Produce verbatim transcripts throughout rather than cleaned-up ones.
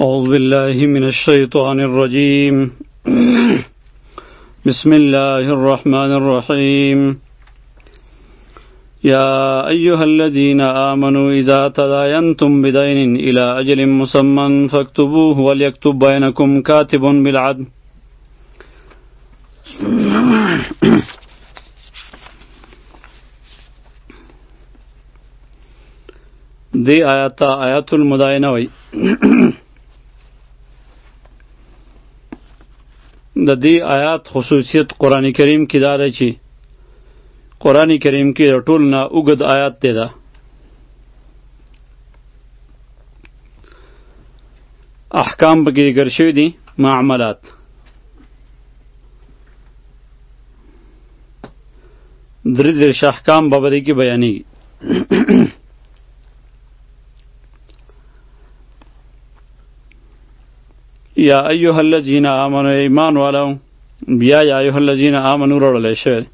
أعوذ بالله من الشيطان الرجيم بسم الله الرحمن الرحيم يا أيها الذين آمنوا إذا تداينتم بدين إلى أجل مسمى فاكتبوه وليكتب بينكم كاتب بالعدل دی آیات آیات المداینه وی د دې آیات خصوصیت قرآن کریم کې دا دی چې قرآن کریم کې د ټول نه اوږد آیات دی دا احکام پکې ذکر شوي دي معاملات درې دېرش احکام به په دې کې بیانېږي یا ایها الذین آمنوا ایمان والو بیا یا ایها الذین آمنوا راوړلی شوی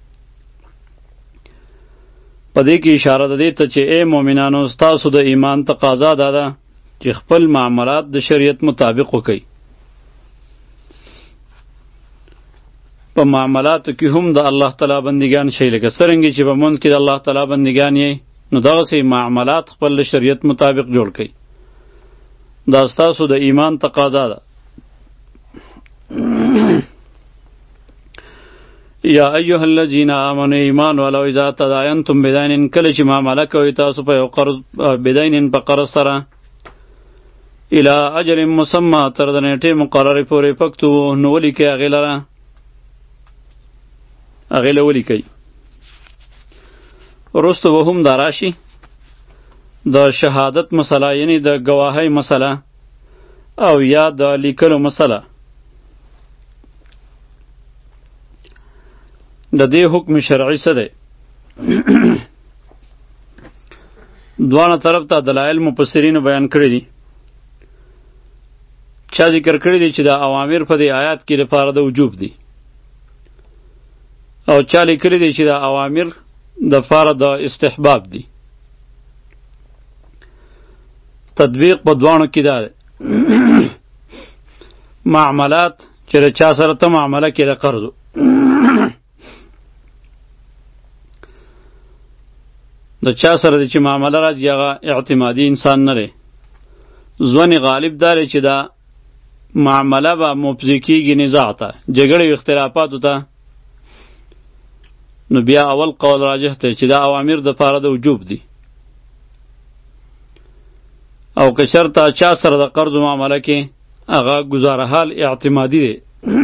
په دې کې اشاره ده دې ته چې ای مؤمنانو ستاسو د ایمان تقاضا دا ده چې خپل معاملات د شریعت مطابق وکئ په معاملاتو کې هم د الله تعالی بندګان شئ لکه څرنګه چې په منځ کې د الله تعالی بندګان یې نو دغسې معاملات خپل د شریعت مطابق جوړ کئ دا ستاسو د ایمان تقاضا ده یا ایها الذین آمنوا ایمان والو اذا تداینتم بدین کله چې معامله کوئ تاسو په یو قرض بدین په قرض سره الی اجل مسمى تر د نیټې مقررې پورې پکتبو نو ولیکئ هغې لره هغې له ولیکئ وروسته به هم دا راشي د شهادت مسله یعنی د گواهی مسله او یا د لیکلو مسله د دې حکم شرعي څه دی دوانه طرف ته دلایل مفسرینو بیان کړي دي چا ذکر کړي دي چې د اوامر په دې آیات کې لپاره د وجوب دي او چا لیکلي دي چې د اوامر د لپاره د استحباب دي تطبیق په دوانو کې دا دی معاملات چې د چا سره ته معامله کې د قرضو د چا سره د چې معامله راځي هغه اعتمادي انسان نه دی ځوان غالب دا دی چې دا معامله به مفضي کېږي نزاع ته جګړې او اختلافاتو ته نو بیا اول قول راجح دی چې دا اوامر د پاره د وجوب دي او که چرته چا سره د قرض معامله کې هغه گزاره حال اعتمادي دی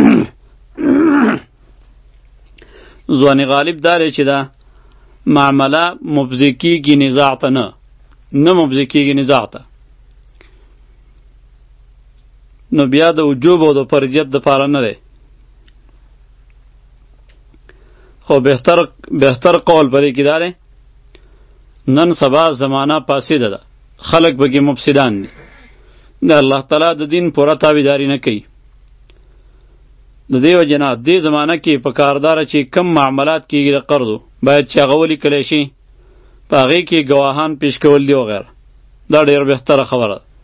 ځوان غالب دا دی چې دا معامله مفضي کېږي نزاع ته نه نه مفضي کېږي نزاع ته نو بیا د وجوب او د فرضیت دپاره نه دی خو بهتر بهتر قول په دې کې دا دی نن سبا زمانه فاسده ده خلق بگی مفسدان دی د الله تعالی د دین پوره تابعداري نه کوي د دې وجه نه دې زمانه کې په کارداره چې کم معاملات کېږي د قرضو باید چې هغه ولیکلی شي په هغې کې ګواهان پیش کول دي وغیره دا ډېر بهتره خبره ده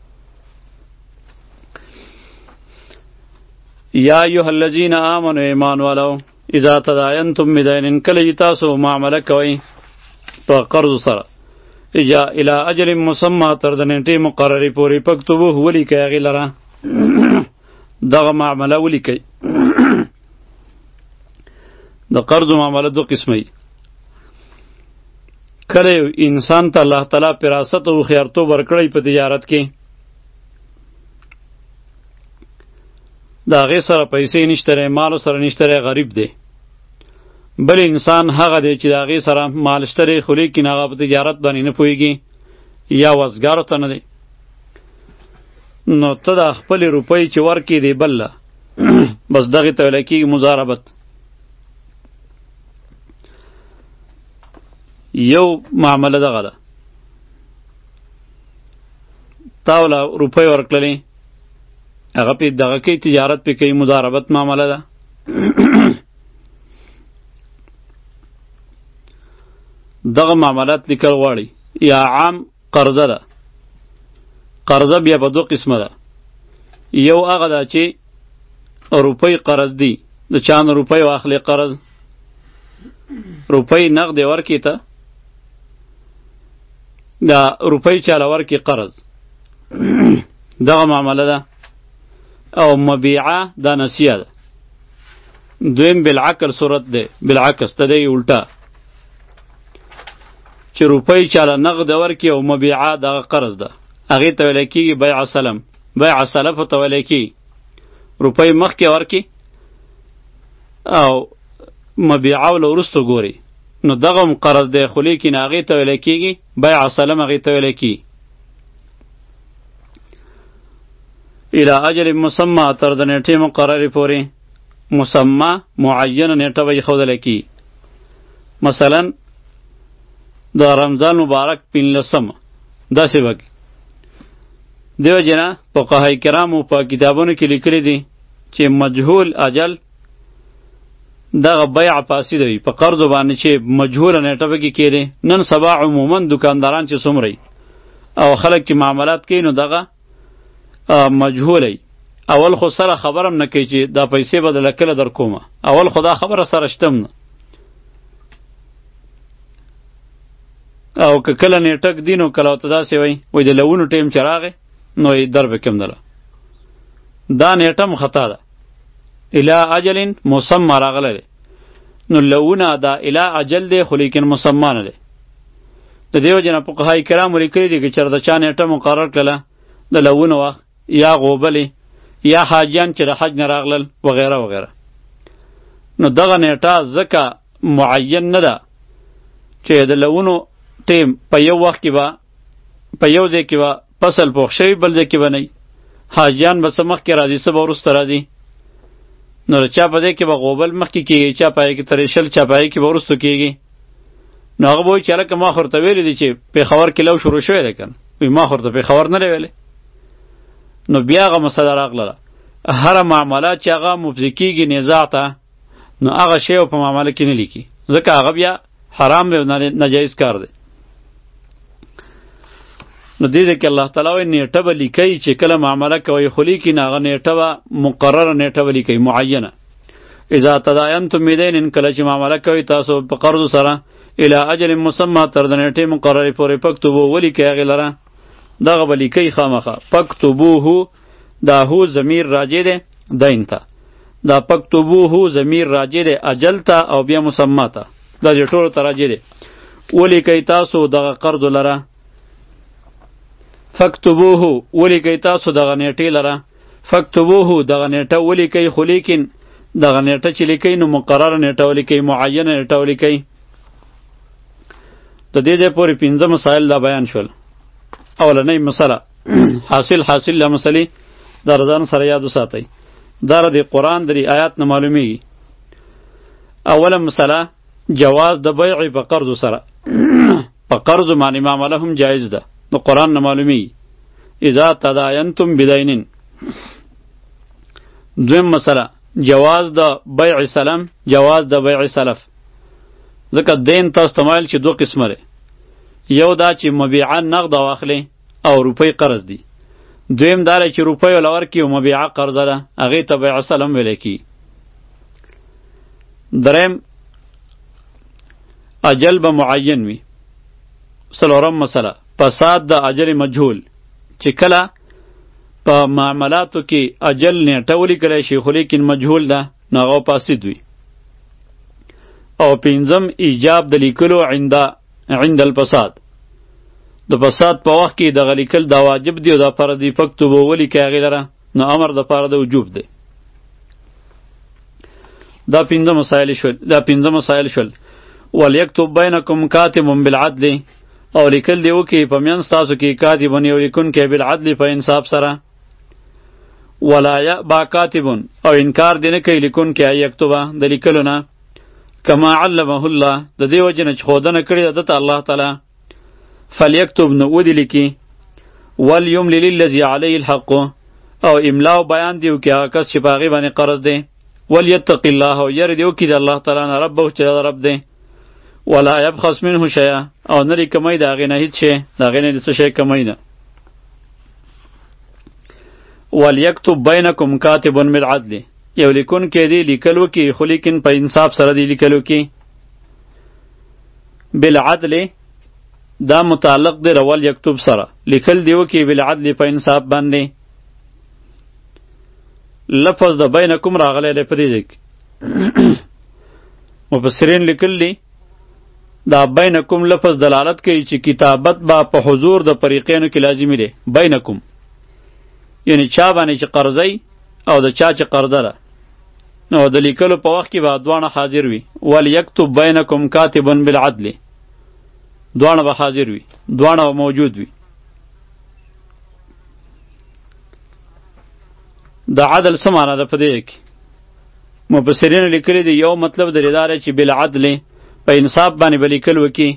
یا ایها الذین آمنوا ایمان والو اذا تداینتم بدین کله چې تاسو معامله کوئ په قرضو سره اجا الى اجل مسمى تر د نیټې مقررې پورې پکتبوه ولیکئ هغې لره دغه معامله ولیکئ د قرض معامله دو قسمه کله یو انسان ته الله تعالی فراست او خیارتوب ورکړی په تجارت کې د هغې سره پیسې نشته دی مالو سره نشته دی غریب دی بل انسان هغه دی چې د هغې سره مال شته دی خو لیکن هغه په تجارت باندې نه پوهېږي یا وزګارو ته نه دی نو ته د خپلې روپۍ چې ورکې دی بل له بس دغې ته ویلی کېږي مضاربت یو معامله دغه ده تا وله روپۍ ورکړلې هغه پې دغه کوي تجارت پې کوي مضاربت معامله ده دغه معاملات لیکل غواړي یا عام قرضه ده قرضه بیا په دو قسمه ده یو هغه ده چې روپۍ قرض دی، د چا نه روپۍ واخلې قرض، روپۍ نقد ورکې ته، دا روپۍ چاله ورکې قرض دغه معامله ده. او مبیعه دا نسیه ده. دویم بالعکس صورت ده، بالعکس ته دی الټا، چې روپۍ چاله نقد ورکې او مبیعه دغه قرض ده، هغې ته ویلی کېږي بیع سلم. بیع سلفو ته ویلی کېږي روپۍ مخکې ورکې او مبیعه له وروسته ګوري، نو دغه هم قرض دی، خو لیکن هغې ته ویلی کېږي بیع سلم، هغې ته ویلی کېږي. الی اجل مسمى تر د نیټې مقررې پورې، مسمى معینه نیټه به ایښودلی کېږي. مثلا د رمضان مبارک پنځلسمه داسې به دیو جنا فقهای کرامو په کتابونو کې لیکلي دي چې مجهول اجل دغه بیع فاسده وي په قرضو باندې چې مجهوله نیټه پکې کېدی. نن سبا عموما دکانداران چې څومره او خلک چې معاملات کوي نو دغه مجهوله اول خو سره خبرم نه کوي چې دا پیسې به دله کله در کومه، اول خو دا خبره سره شتم نه، او که کله نیټک دی نو کله ورته داسې وایي وایي د لونو ټیم چې راغی نو یې در به کم دله، دا نیټه م خطا ده. الی اجل مسمى راغلی دی، نو لونه دا الی اجل دی خو لیکن مسمى نه دی. د دې وجې نه فقهای کرامو لیکلي دي که چېرته چا نیټه مقرر کړله د لونو وخت یا غوبلې یا حاجیان چې د حج نه راغلل وغیره وغیره، نو دغه نیټه ځکه معین نه ده چې د لونو ټیم په یو وخت کې به په یو ځای کې به فصل پوخ شوي، بل ځای کې به نه وي. حاجیان به څه مخکې راځي، څه به وروسته راځي، نو د چا په ځای کې به غوبل مخکې کېږي، چا په هغې کې ترېشل، چا په هغې کې به وروسته کېږي. نو هغه به وایي چې هلکه ما خو ورته ویلي دي چې پېښور کې لو شروع شوی دی که نه، وایي ما خو ورته پېښور نه دی ویلی. نو بیا هغه مسله راغله، هره معامله چې هغه مفضي کېږي نزاع ته، نو هغه شی په معامله کې نه لیکي، ځکه هغه بیا حرام دی، ناجایز کار دی. نو دې کې الله تعالی وایي نیټه به لیکئ چې کله معامله کوئ، خو لیکي نه هغه نیټه به مقرره نیټه به لیکئ معینه. اذا تداینتم بدین، کله چې معامله کوئ تاسو په قرضو سره، الی اجل مسمى تر د نیټې مقررې پورې فاکتبوه ولیکئ هغې لره، دغه به لیکئ خامخا. فاکتبوه دا هو ضمیر راجع دی دین ته، دا فاکتبوه ضمیر راجع دی اجل ته او بیا مسمى ته، دا دې ټولو ته راجع دی. ولیکئ تاسو دغه قرض لره، فاکتبوه ولیکئ تاسو دغه نیټې لره، فاکتبوه دغه نیټه ولیکئ، خو لیکن دغه نیټه چې لیکئ نو مقرره نیټه ولیکئ، معینه نیټه ولیکئ. د دې ځای پورې پنځه مسایل دا بیان شول. اولنۍ مسله حاصل حاصل له مسلې دا رضان سره یاد وساتئ، دا د قرآن د آیات نه معلومیږي. اوله مسله جواز د بیع په قرضو سره په قرضو باندې معامله هم جایز ده، د قرآن نه معلومیږي. اذا تداینتم بدین. دویم مسله جواز د بیع سلم، جواز د بیع سلف، ځکه دین تاسو تمایل چې دو قسمه دی، یو دا چې مبیعه نقد واخلې او روپۍ قرض دی، دویم دا چې روپۍ ولا ورکړي او مبیعه قرضه ده، هغې ته بیع سلم ویلی کېږي. دریم اجل به معین وي. څلورم مسله فساد د اجل مجهول، چې کله په معاملاتو کې اجل نیټه ولیکلی شي خو لیکن مجهول ده، نو هغه فاسد وي. او پنځم ایجاب د لیکلو عند عند الفساد، د فساد په وخت کې دغه لیکل دا واجب دی او دا فرض دی. فکتبوه ولیکئ هغې لره، نو امر د پاره د وجوب دی. دا پنځه مسایل شول، دا پنځه مسایل شول. ولیکتب بینکم کاتب بالعدل، او لیکل دی وکړي په منځ تاسو کې کاتب یو لیکونکی بالعدل په انصاف سره. ولا یأبا کاتب، او انکار دی نه کوي لیکونکی ان یکتبه د لیکلو نه، کما علمه الله، د دې وجې نه چې ښودنه کړې ده دته الله تعالی. فلیکتب، نو ودې لیکي. ولیملل الذي علیه الحق، او املا او بیان دی وکړي هغه کس چې په هغې باندې قرض دی. ولیتق الله، او یری دی وکړي د الله تعالی نه ربه چې د رب دی. ولا یبخس منه شیئا، او نه لري کمی د هغې نه هېڅ شی، د هغې نه د څه شی کمی نه. ولیکتب بینکم کاتب بالعدل یو لیکون کې دی لیکلو کې خو لیکن په انصاف سره دی لیکلو کې بالعدل دا متعلق دی رول یکتب سره لیکل دیو کې بالعدل په انصاف باندې لفظ د بینکم راغلی دی په دې ځای کې مفسرین لیکلی دا بینکم لفظ دلالت کوي چې کتابت با په حضور د فریقینو کې لازمی دی بینکم یعنی چا باندې چې قرضی او د چا چې قرضه ده نو د لیکلو په وخت کې به دواړه حاضر وي ولیکتب بینکم کاتب بالعدل دواړه به حاضر وي دواړه به موجود وي د عدل څه معنی ده په دې کې مفسرین لیکلي دي یو مطلب درې داره چې بالعدل په انصاف باندې به لیکل وکړي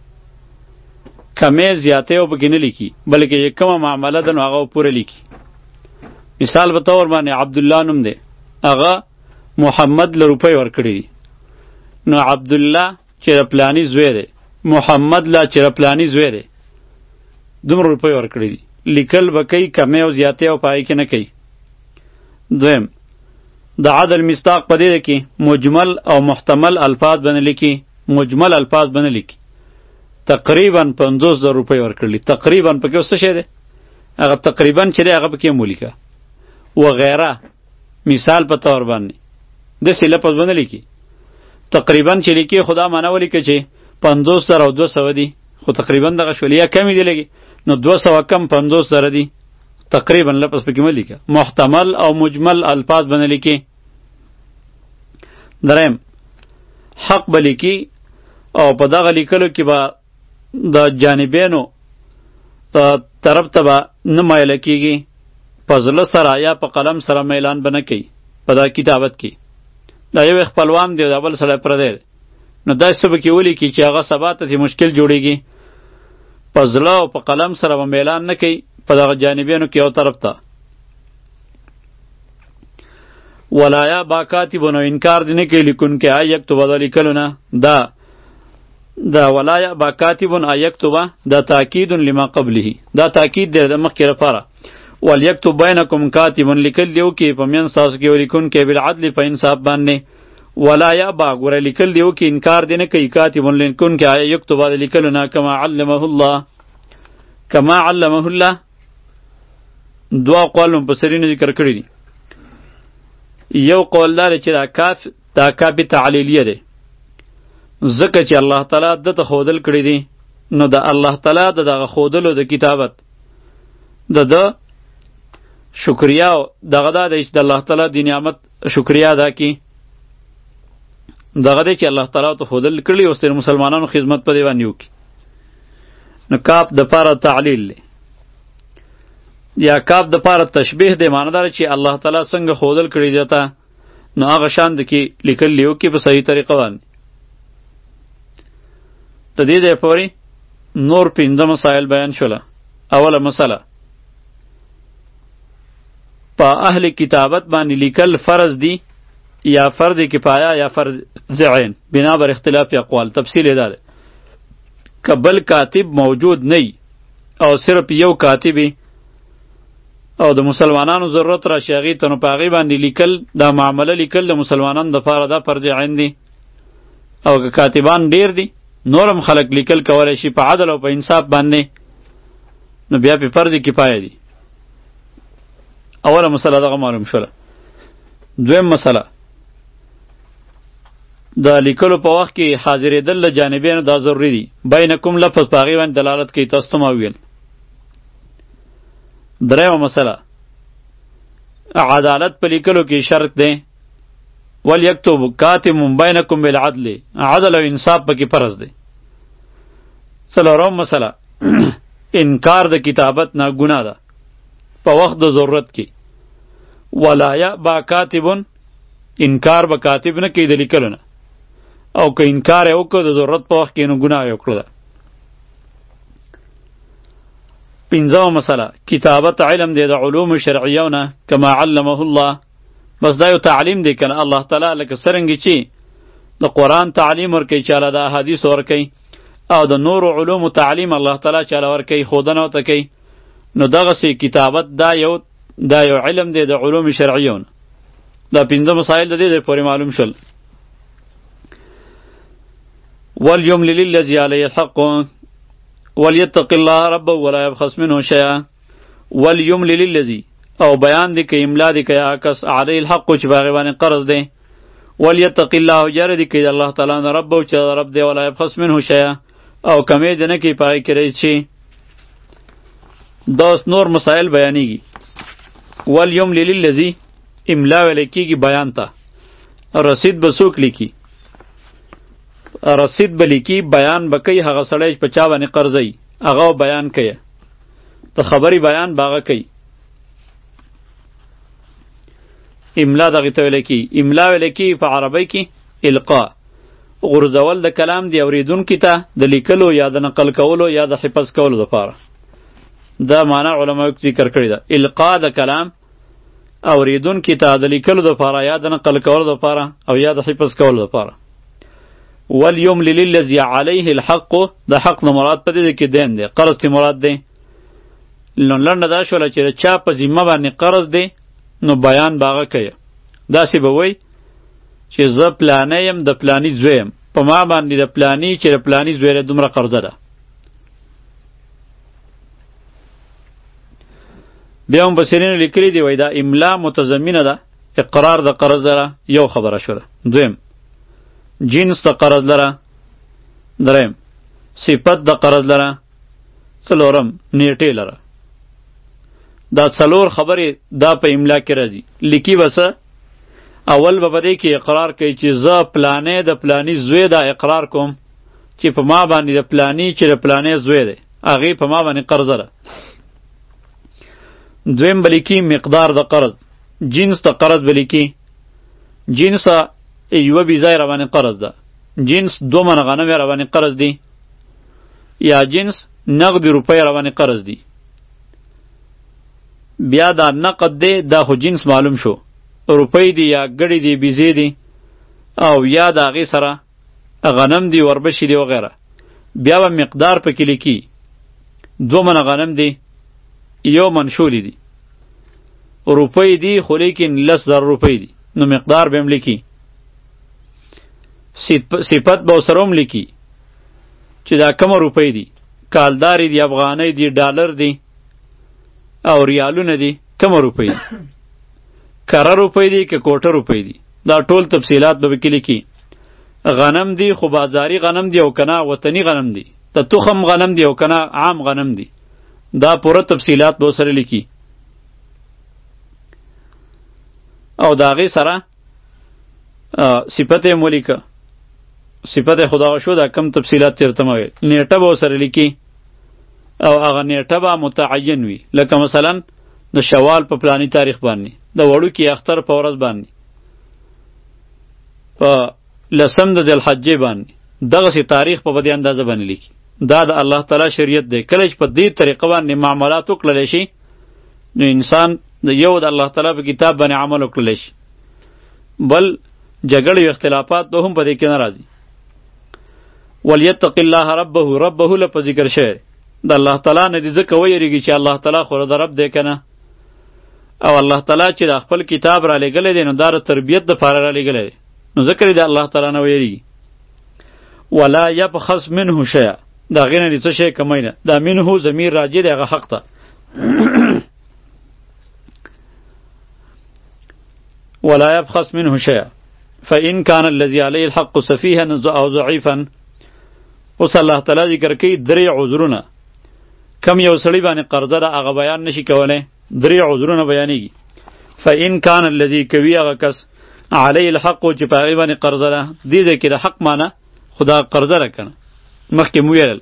کمې زیاتې او پکې نه لیکي بلکې یې کومه معامله ده نو هغه پوره لیکي مثال په طور باندې عبدالله نوم دی هغه محمد له روپۍ ورکړي دي نو عبدالله چې د پلاني زوی دی محمد له چې د پلاني زوی دی دومره روپۍ ورکړي دي لیکل به کوي کمې او زیاتې او پای کې نه کوي دویم د عدل مصداق په دې کې مجمل او محتمل الفاظ باندې لیکي مجمل الفاظ باندې لیکي تقریبا پنځوس زره روپۍ ورکړي تقریبا پکې څه شی دی هغه تقریبا چې دی هغه پکې مولیکه وغیره مثال په طور باندې داسې لفظ باندې لیکي تقریبا چې لیکي خدا معنا ولیکه چې پنځوس زره او دوه سوه دي خو تقریبا دغه شول یا کمی دی لګي نو دوه سوه کم پنځوس زره دي تقریبا لفظ پکې مه لیکه محتمل او مجمل الفاظ باندې لیکي دریم حق به لیکي او په دغه لیکلو کې به د جانبینو طرف ته به نه مایله کېږي په زړه سره یا په قلم سره میلان به نه کوي په دا کتابت کې دا یو خپلوان دی دا بل سړی پردی دی نو داسې څه به کې ولیکي چې هغه سبا ته مشکل جوړېږي په زړه او په قلم سره به میلان نه کوي په دغه جانبینو کې یو طرف ته ولایا با کاتبونو انکار دی نه کوي لیکونکی آ یکتب دا لیکلو نه دا دا ولایا با کاتبون آ یکتب دا تاکید لما قبله دا تاکید دی د مخکې لپاره ولیکتب بینکم کاتبون لیکل دیو کې په منځ تاسو کې لیکونکی بالعدل په انصاف باندې ولایا با ګوره لیکل دیو کې انکار دی نه کوي کاتبون لیکونکی آ یکتب دا لیکلو نه کما علمه الله کما علمه الله دوا قول مفسرین ذکر کړی دي یو قول دار چې دا کاف دا کاف تعلیلیه ده ځکه چې الله تعالی دته خودل کړی دي نو د الله تعالی د دغه خودلو د کتابت د د شکریا دغه دا دی چې د الله تعالی د نعمت شکریا ادا کی دغه دی چې الله تعالی ته خودل کړی او ستر مسلمانانو خدمت په دی باندې وکړي نو کاف د پاره تعلیل له یا کاف د پاره تشبیه دی معنی دار چې الله تعالی څنګه خودل کړی دیتا نو هغه شان د کې لیکل لیو کې په صحیح طریقه باندې د دې د پوري نور پنځه مسائل بیان شوله اوله مسله په اهل کتابت باندې لیکل فرض دی یا فرض کفایه یا فرض عین بنا بر اختلاف اقوال تفصیل ده کبل کاتب موجود نه او صرف یو کاتبی او د مسلمانانو ضرورت را شاغي ته نو پاغي باندې لیکل دا معامله لیکل د مسلمانانو د فاره دا فرض عین دي او که کاتبان ډیر دي نورم خلق لیکل کولای شي په عدل او په انصاف باندې نو بیا په فرض کفایه دي اوله مسله دغه معلوم شوله دویم مسله د لیکلو په وخت کې حاضرېدل له جانبینو دا ضروري دي بینکم لفظ په هغې باندې دلالت کوي تاسو ته ما وویل دریمه مسله عدالت په لیکلو کې شرط دی ولیکتب کاتب بینکم بالعدل عدل او انصاف پکې فرض دی څلورم مسله انکار د کتابت نه ګناه ده په وخت د ضرورت کې ولا با کاتبون انکار به کاتب نه کوي د لیکلو نه او که انکار یې وکړو د ضرورت په وخت کې نو ګناه یې وکړله پنځمه مسله کتابت علم دی د علوم شرعیو نه کما علمه الله بس دا یو تعلیم دی کنه الله تعالی لکه څرنګه چې د قرآن تعلیم ورکوي چاله د احادیث ورکوي او د نورو علومو تعلیم الله تعالی چاله ورکوي ښودنه ورته کوي نو دغسې کتابت دا یو دا یو علم دی د علوم شرعیون. دا پنځه مسائل د دې پورې معلوم شول. ولیملل للذی علیه الحق ولیتق الله ربه ولا یبخس منه شیئا. ولیملل للذی او بیان دی که املا دی که کس علیه الحق چې باغی باندې قرض دی. ولیتق الله جر دی که الله تعالی نه ربه چې رب دی ولا یبخس منه شیئا او کمی دی نه کی پای کړی شي. دا نور مسائل بیانیږي. ولیملل للذی املا ویل کیږي بیان ته. رسید به څوک لیکي؟ رسید به لیکي بیان به کوي هغه سړی په چا باندې قرضی هغه بیان کوي. ته خبري بیان باغه کوي. املا دغه ته ویل کی. املا ویل کی په عربی کې القاء غرزول د کلام دی اوریدونکي ته د لیکلو یا د نقل کولو یا د حفظ کولو لپاره. دا معنی علماء ذکر کړی ده. القاء د کلام اوریدونکي ته د لیکلو لپاره یا د نقل کولو لپاره او یا د حفظ کولو لپاره. ولیملل للذی علیه الحق د حق نه مراد په دې کې دین دی قرض تی مراد دی. نو لنډه دا شوله چې چا په ذمه باندې قرض دی نو بیان باغه کوي. داسې به وای چې زه پلانی یم د پلانی زوی یم په ما باندې د پلانی چې د پلانی زوی دومره قرضه ده. بیا هم بصیرینو لیکلی دی وای دا املا متضمنه ده اقرار د قرض لره یو خبره شوله. دویم جنس د قرض لره. دریم صفت د قرض لره. څلورم نیټې لره. دا څلور خبرې دا په املا کې راځي. لیکي بس اول به پدې کې اقرار کوي چې زه پلانې د پلانی زوی دا اقرار کوم چې په ما باندې د پلانی چې د پلانې زوی دی هغې په ما باندې قرض ده. دویم به لیکي مقدار د قرض. جنس د قرض به لیکي. جنس یوه بیزای روانې قرض ده. جنس دو من غنم روانې قرض دی یا جنس نقد روپۍ روانې قرض دی. بیا دا نقد دی دا خو جنس معلوم شو روپۍ دی یا ګړی دی بیزې دی او یا د هغې سره غنم دی وربشي دی وغیره. بیا به مقدار پکې لیکي. دو من غنم دی یو من شولی دی روپۍ دی خو لیکن لس زر روپۍ دی نو مقدار به هم لیکي. صفت به سره هم لیکي چې دا کومه روپۍ دی کالداري دی افغانۍ دی ډالر دی او ریالونه دی کومه روپۍ دی کره روپۍ دی که کوټه روپۍ دی دا ټول تفصیلات به پکې لیکي. غنم دی خو بازاري غنم دی او کنه وطني غنم دی د تخم غنم دی او کنه عام غنم دی دا پوره تفصیلات به سره لیکي. او د هغې سره صفت یې ولیکه. صفت خدا شو دا کم تفصیلات تیرته مه ویل. نیټه به ورسره لیکي او هغه نیټه به متعین وي لکه مثلا د شوال په پلانی تاریخ باندې د وړوکي اختر په ورځ باندې په لسم د ذوالحجې باندې دغسې تاریخ په بدې اندازه باندې لیکي. دا د الله تعالی شریعت دی. کله چې په دې طریقه باندې معاملات وکړلی شي نو انسان د یو د الله تعالی په کتاب باندې عمل وکړلی شي. بل جګړې او اختلافات به هم په دې کې نه راځي. ولیتق الله ربه ربه له په ذکر شوی د الله تعالی نه دې ځکه ویریږي چې الله تعالی خو د رب دی که نه او الله تعالی چې د خپل کتاب را لېږلی دی نو دا د تربیت دپاره را لېږلی دی نو ذکر د الله تعالی نه ویریږي. ولا یبخس منه شیئا د هغې نه دې څه شی کمی نه. دا منه ضمیر راجع دی هغه حق ته. ولا يبخس منه شيئا فإن كان الذي عليه الحق سفيها أو ضعيفا. اوس الله تعالی ذکر کوي درې عذرونه کم یو سړي باندې قرضه ده هغه بیان نشي کولی. درې عذرونه بیانېږي. فإن كان الذي کوي هغه کس علیه الحق چې په هغې باندې قرضه ده دې ځای کې د حق معنی خدا قرضه ده که نه مخکې مو ویل.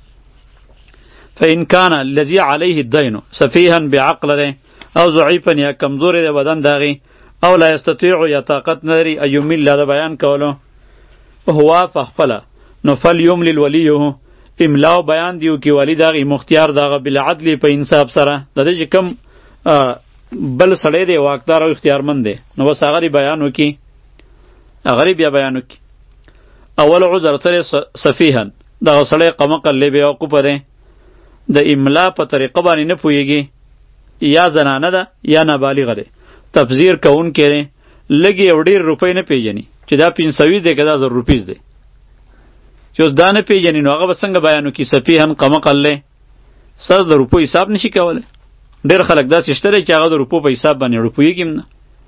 فإن كان الذي عليه الدين سفيها بعقل ده او ضعیفا یا کمزوری ده بدن د هغې او لا یستطیع یا طاقت نلري ایومیل د بیان کولو هو فخپله نو فلیملل ولیه املا او بیان دیو کې ولی دغه مختیار دغه بالعدل په انصاف سره د دې کم بل سړی دی واکدار او اختیارمند دی نو بس هغه بیان وکي هغه بیا بیان وکي. اول عذر سره سفیها دغه سړی قمقل لی بیا وقوف دی د املا په طریقه باندې نه پوهیږي یا زنانه ده یا نابالغه ده تبذیر کوونکی دی لږې او ډېر روپۍ نه پیژني چې دا پنځه دی که دا زر روپیز دی چې اوس دا نه پیژني نو هغه به څنګه بیان وکړي سفیهن قمقل دی سر د روپو حساب نشي کولی ډېر خلک داسې شته دی چې هغه د روپو په حساب باندې روپویږي هم نه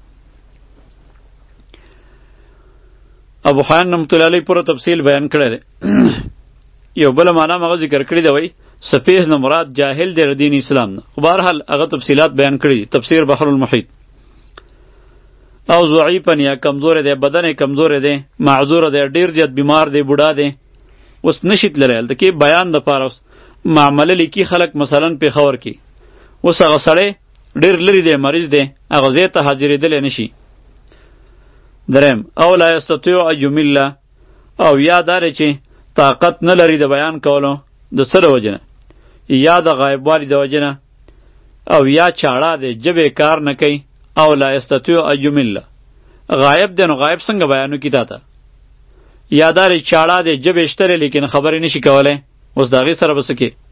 ابو حیان رحمت الله علیه پوره تفصیل بیان کړی دی یو بله معنا هم هغه ذکر کړي دی وایي سفیه نه مراد جاهل دی د دین اسلام نه خو بهرحال هغه تفصیلات بیان کړي دي تفسیر بحر المحیط او ضعیفن یا کمزور دی بدن کمزور دی معذور دی ډیر زیات بیمار دی بوډا دی اوس نشي تللی هلته کې بیان دپاره اوس معامله لیکي خلک مثلا پېښور کې اوس هغه سړی ډیر لرې دی مریض دی هغه ځای ته حاضرېدلی نشي دریم او لا یستطیع ان یمل او یا دا دی چې طاقت نه لري د بیان کولو د څه د وجې نه یا د غایبوالي د وجې نه او یا چاړه دی ژبې کار نه کوي او لا یستطیع ان یمل غایب دی نو غایب څنګه بیان وکړي تا ته یا دا دی چاړه دی ژبې شته لیکن خبرې نشي کولی اوس د هغې سره به څه کې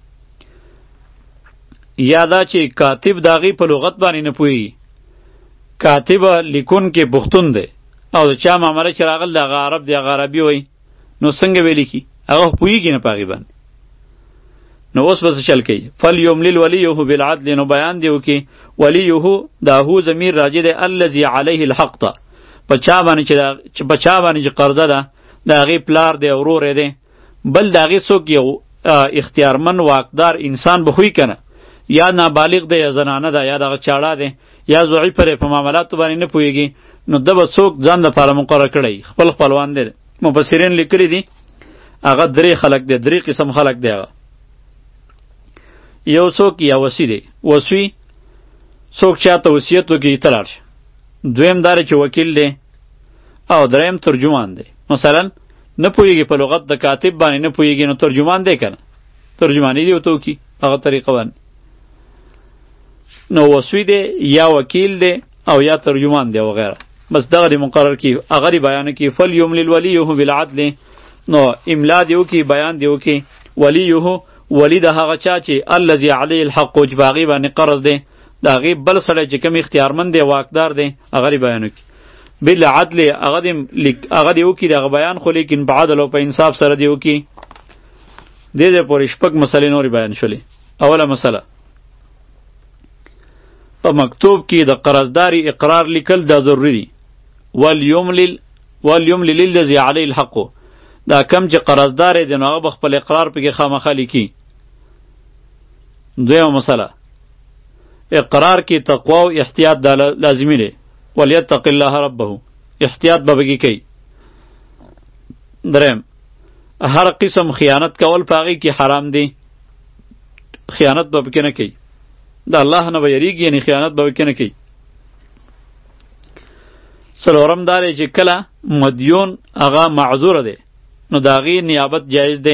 یا دا چې کاتب د هغې په لغت باندې نه پوهېږي کاتب لیکونکی پښتون دی او د چا معامله چې راغل د هغه عرب دی هغه عربي وایي نو څنګه به لیکي هغه پوهېږي نه په هغې باندې نو اوس به څه چل کوي فلیملل ولیه بالعدل نو بیان دی وکړي ولیه دا هو ضمیر راجع دی الذي علیه الحق ته په چا باندې چې په چا باندې چې قرضه ده د هغې پلار دی او ورور دی بل د هغې څوک یو اختیارمن واکدار انسان به خوی کنه یا نابالغ دی یا زنانه ده یا دغه چاړه دی یا ضعیف دی په معاملاتو باندې نه پوهېږي نو ده به څوک ځان دپاره مقرر کړی خپل خپلوان دی مفسرین لیکلي دي هغه درې خلک دی درې قسم خلک دی هغه یو څوک یا وسی دی وسوي څوک چاته وصیت وکړي ته لاړ شه دویم دا چې وکیل دی او دریم ترجمان دی مثلا نه پوهېږي په لغت د کاتب باندې نه پوهېږي نو ترجمان دی که نه ترجمانی دی ورته وکړي هغه طریقه باندې نو وسوي دی یا وکیل دی او یا ترجمان دی وغیره بس دغه دی مقرر کی هغه دی بیان کی فلیملل ولیه بالعدل نو املا دی وکړي بیان دی وکړي ولیه ولی د هغه چا چې الذي علیه الحق چې په هغې باندې قرض دی د هغې بل سړی چې کوم اختیارمند دی واکدار دی هغه دی بیان وکړي بالعدل هغه دی هغه دی وکړي دغه بیان خو لیکن په عدل او په انصاف سره دی وکړي دې ځای پورې شپږ مسلې نورې بیان شولې اوله مسله په مکتوب کې د قرضداري اقرار لیکل دا ضروري دي ولیملل ولیملل الذي علیه الحق دا کم چې قرضدار دی نو هغه به خپل اقرار پکې خامخا لیکي دویمه مسله اقرار کې تقوا او احتیاط دا لازمي دی ولیتق الله ربه احتیاط به پکې کوي دریم هر قسم خیانت کول په هغې کې حرام دی خیانت به پکې نه کوي د الله نه به یریږي یعنې خیانت به پکې نه کوي څلورم دا دی چې کله مدیون هغه معذوره دی نو د هغې نیابت جایز دی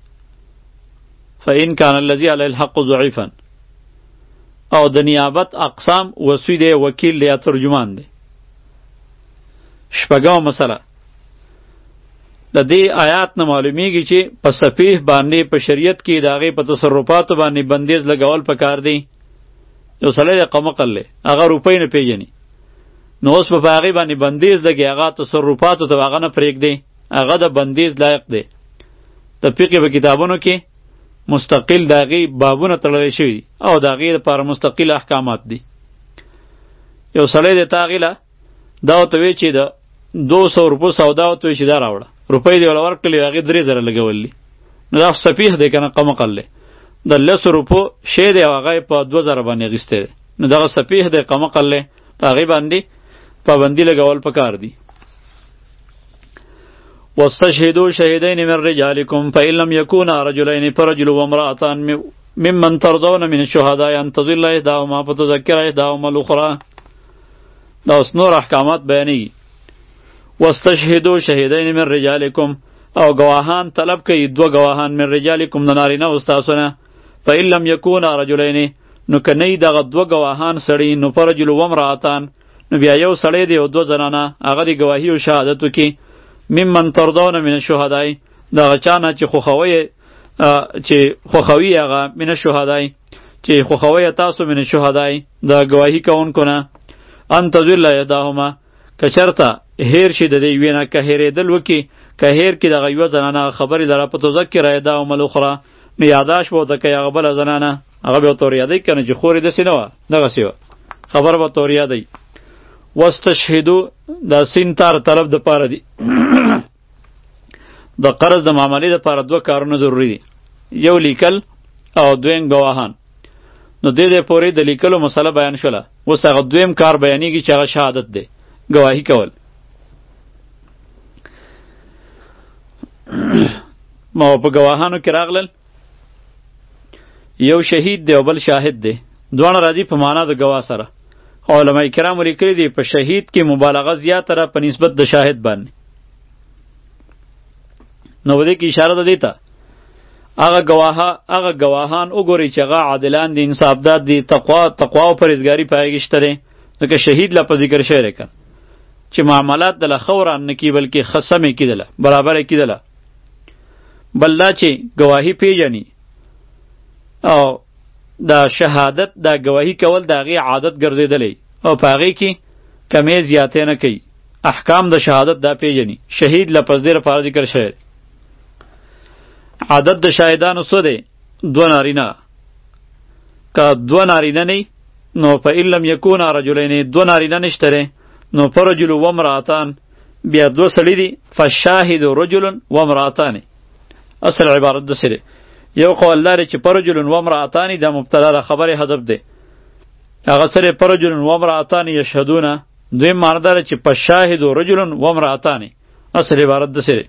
فإن کان الذي علیه الحق ضعیفا او د نیابت اقسام وسوی دی وکیل دی یا ترجمان دی شپږمه مسله د دې آیات نه معلومیږي چې په سفیه باندې په شریعت کې د هغې په تصرفاتو باندې بندیز لګول پکار دی یو سړی دی قمقل دی هغه روپۍ نه پیژني نو اوس به په هغې باندې بندیز لګي هغه تصرفاتو ته هغه نه پرېږدي هغه د بندیز لایق دی د فقه په کتابونو کې مستقل د هغې بابونه تړلی شوي او د هغې دپاره مستقل احکامات دي یو سړی دی ته هغې له دا ورته وایي چې د دو سو روپو سودا ورته وایي چې دا راوړه روپۍ دې ورله ورکړلې هغې درې زره لګولي نو دا سفیح دی که نه قمقل دی د لسو روپو شی دی او هغه یې په دوه زره باندې اخیستی دی نو دغه سفیح دی قمقل دی په هغې باندې پابندي لګول پکار دي واستشهدوا شهیدین من رجالکم فإن لم یکونا رجلین فرجل وامرأتان ممن ترضون من الشهداء ان تضل احداهما فتذکر احداهما الاخرى دا اوس نور احکامات بیانېږي واستشهدوا شهیدین من رجالکم او گواهان طلب کوي دوه گواهان من رجالکم د نارینه و ستاسو نه فإن لم یکونا رجلین نو که نه دغه دوه گواهان سړي نو فرجل وامرأتان نو بیا یو سړی دی او دوه زنانه هغه د ګواهي او شهادت وکړي ممن ترضون من الشهداء دغه چا نه چې خوښوي چې خوښوي هغه من الشهداء چې خوښوئ تاسو من شهدای د گواهی کوونکو نه ان تضل یداهما که چرته هیر شي د دې یوې نه که هېرېدل وکړي که هیر کړي دغه یوه زنانه خبرې لره په تذکر یداهما الاخرى نو یاداش به ورته کوي هغه بله زنانه هغه به ورته ور یادوي که نه چې خور یې داسې نه وه دغسې وه خبر به ورته ور یادوي واستشهدو دا سین تار طلب د پاره دی د قرض د معاملې دپاره دوه کارونه ضروري دي یو لیکل او دویم گواهان نو دې دې پورې د لیکلو مسله بیان شوله اوس هغه دویم کار بیانېږي چې هغه شهادت دی گواهی کول ما په گواهانو کې راغلل یو شهید دی او بل شاهد دی دواړه راځي په معنا د گواه سره علماء کرام لیکلي دي په شهید کې مبالغه زیاته ده په نسبت د شاهد باندې نو دې کې اشاره ده دیته هغه گواهه هغه گواهان وګوري چې هغه عادلان دي انصافدار دي تقوا تقوا او پرهیزګاري پکې شته ده لکه شهید لا په ذکر شوی رکن چې معاملات د لخوران نه کی بلکې خصمه کیدله برابر کیدله بل لا چې گواهی پیژني او دا شهادت دا گواهی کول دا غي عادت ګرځیدلې او پاغي کې کمی زیاتې نه کوي احکام د شهادت دا پیژني شهید لپس دې لپاره ذکر شوی عادت د شاهدانو څه دی دوه نارینه که دوه نارینه نه نو په علم یکونا رجلین دوه نارینه نشته نو پر رجل و امراتان بیا دوه سړي دي فشاهد رجل و امراتان اصل عبارت د سره یو قول لري چې پر رجل و امراتان د مبتدا د خبره حذف ده هغه سره پر رجل و امراتان یشهدون دوی ماردار چې فشاهد رجل و امراتان اصل عبارت د سره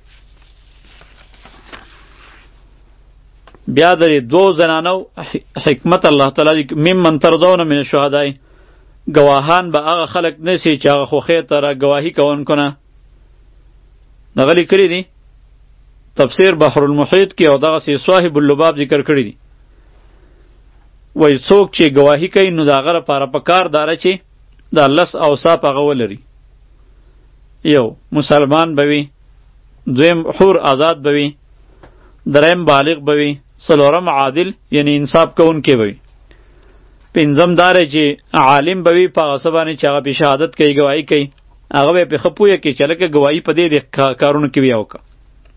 بیا درې دو زنانو حکمت الله تعالی ممن ترضون من الشهداء گواهان به هغه خلق نسی چې هغه خوخه تر گواهی کوونکو نه دغه لیکلي دي تفسیر بحر المحیط کې او دغه سی صاحب اللباب ذکر کړی دي وای څوک چې گواهی کوي نو دغه لپاره پکار داره چې د لس اوصاف هغه ولري یو مسلمان بوي دویم حور آزاد بوي دریم بالغ بوي څلورم عادل یعنی انصاف کوونکی بوي پنځم داره چې عالم بوي په هغه څه باندې چې هغه په شهادت کوي گواهی کوي هغه به په ښه پوهه کې چې لکه گواهی په دې کارونو کې بیا وکړه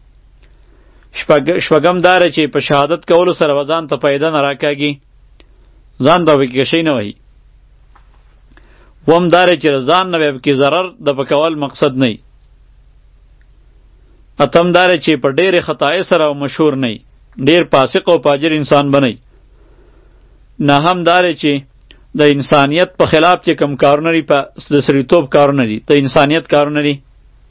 شپږم داره چې په شهادت کولو سره ځان ته پیدا نه راکاږي ځان به پکې شی نه وهي اووم داره چې ځان نه به پکې ضرر د پکول مقصد نه وي اتم داره چې په ډېرې خطای سره مشهور نه وي ډېر فاسق او فاجر انسان بنئ نهم داره چې د انسانیت په خلاف چې کم کارونه دي په د سړیتوب کارونه دي د انسانیت کارونه دي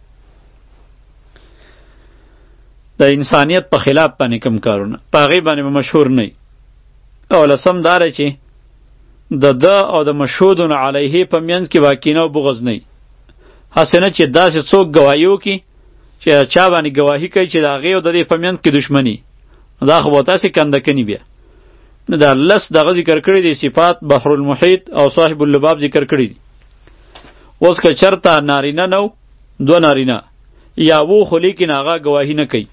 د انسانیت په خلاف باندې کم کارونه په هغې باندې مشهور نه او لسم داره چې د ده او د مشهودون علیه په منځ کې واکینه او بغض نه هسې نه چې داسې څوک ګواهي وکړي چې چا باندې ګواهي کوي چې د هغې او د دې په منځ کې دښمني دا خو به تاسې کندکني بیا نو دا لس دغه ذکر کړي دي صفات بحر المحیط او صاحب اللباب ذکر کړي دي اوس که چرته نارینه نو دو نارینه یا وو خو لیکن هغه ګواهي نه کوي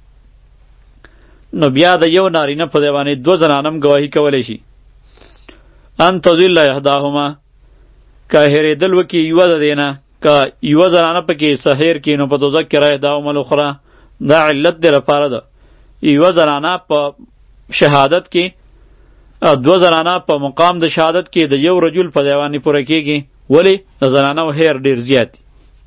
نو بیا د یو نارینه په ځای باندې دوه زنانم ګواهي کولی شي ان تضل احداهما که هېرېدل وکړي یوه د دې نه که یوه زنانه پکې سهیر کړي نو په تذکر احداهما الاخرى دا علت دی لپاره ده یوه زنانه په شهادت کې دو زنانه په مقام د شهادت کې د یو رجل په ځای باندې پوره کېږي ولې د زنانو هیر ډېر زیات دی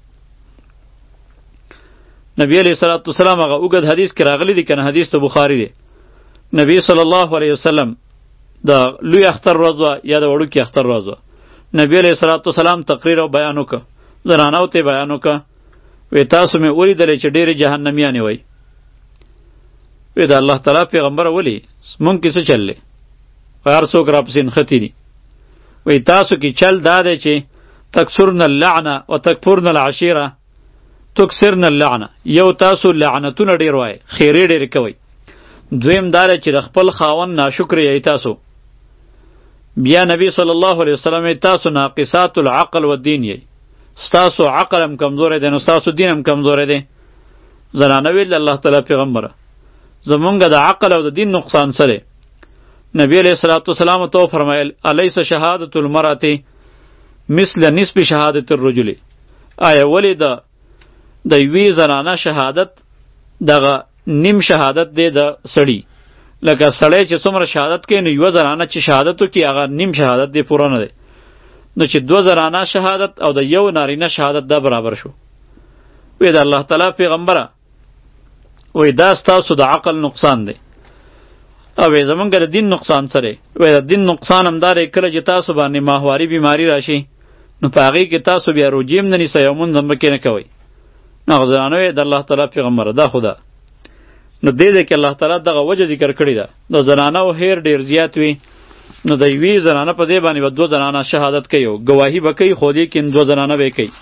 نبی علیه الصلاة والسلام هغه اوږد حدیث کې راغلی دی که نه حدیث ته بخاري دی نبی صلی الله علیه وسلم د لوی اختر ورځ وه یا د وړوکي اختر ورځ وه نبی علیه الصلاة والسلام تقریر او بیان وکړه زنانو ته بیان وکړه وی تاسو مې ولیدلې چې ډېرې جهنمیانې وی وی د الله تعالی پیغمبره ولې مونږ کې څه چل دی هر څوک راپسې نښتي دي وی تاسو کې چل دا دی چې تکثرن اللعنه و تکفرن العشیره تکثرن اللعنه یو تاسو لعنتونه ډېر وایي خیرې ډېرې کوئ دویم دا دی چې د خپل خاوند ناشکر یی تاسو بیا نبی صلی الله علیه وسلم تاسو ناقصات العقل و دین یی ستاسو عقل هم کمزوری دی نو ستاسو دین هم کمزوری دی زنانه ویل الله تعالی پیغمبره زمونږ د عقل او د دین نقصان سره نبی علیہ الصلوۃ والسلام تو فرمایل الیس شهادت المرأة مثل نصف شهادت الرجل، آیا ولی د د یوې زنانه شهادت دغه نیم شهادت دی د سړي، لکه سړی چې څومره شهادت کوي نو یوه زنانه چې شهادت وکړي هغه نیم شهادت دی، پوره نه دی. نو چې دوه زنانه شهادت او د یو نارینه شهادت دا برابر شو. وی د الله تعالی پیغمبره وی دا ستاسو د عقل نقصان دی او وی زمونږ د دین نقصان سره. وی د دین نقصان هم دا دی کله چې تاسو باندې ماهواري بیماری راشي نو په هغې کې تاسو بیا روجیم نه نیسئ او مونځ هم پکې نه کوئ. نو هغه زنانه وی د الله تعالی پیغمبره دا خو ده. نو دې دی کې الله تعالی دغه وجه ذکر کړې ده د زنانو هیر ډېر زیات وي، نو د یوې زنانه په ځای باندې به دوه زنانه شهادت کوي او ګواهي به کوي، خو دې کې دوه زنانه به یې کوي.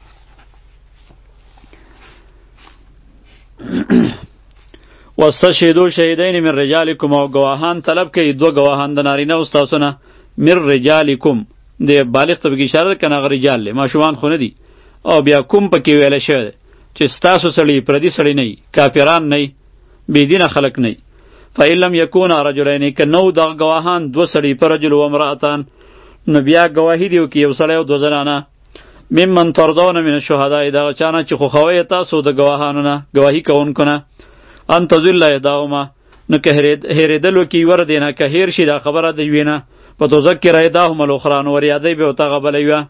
واستشهدوا شهیدین من رجالکم، او گواهان طلب کوي دوه گواهان د نارینه او ستاسو نه، من رجالکم د بالغ ته پکې اشاره ده که نه هغه رجال دی، ماشومان خو نه دي. او بیا کوم پکې ویلی شوی دی چې ستاسو سړي پردي سړي نه وي، کافران نه وي، بېدینه خلک نه وي. فإن لم یکونا رجلین، که نو دغه گواهان دوه سړي په رجل و امرأتان، نو بیا گواهي دې وکړي یو سړی او دوه زنانه. ممن ترضون من الشهداء، دغه چا نه چې خوښوئ تاسو د گواهانو نه، گواهي کوونکو نه. ان تضل یداهما، نو که هېرېدل وکړي یوه دې نه، که هېر شي دا خبره د یوې نه، فتذکر یداهما الاخرى، نو ور یادوي به ورته هغه بله یوه.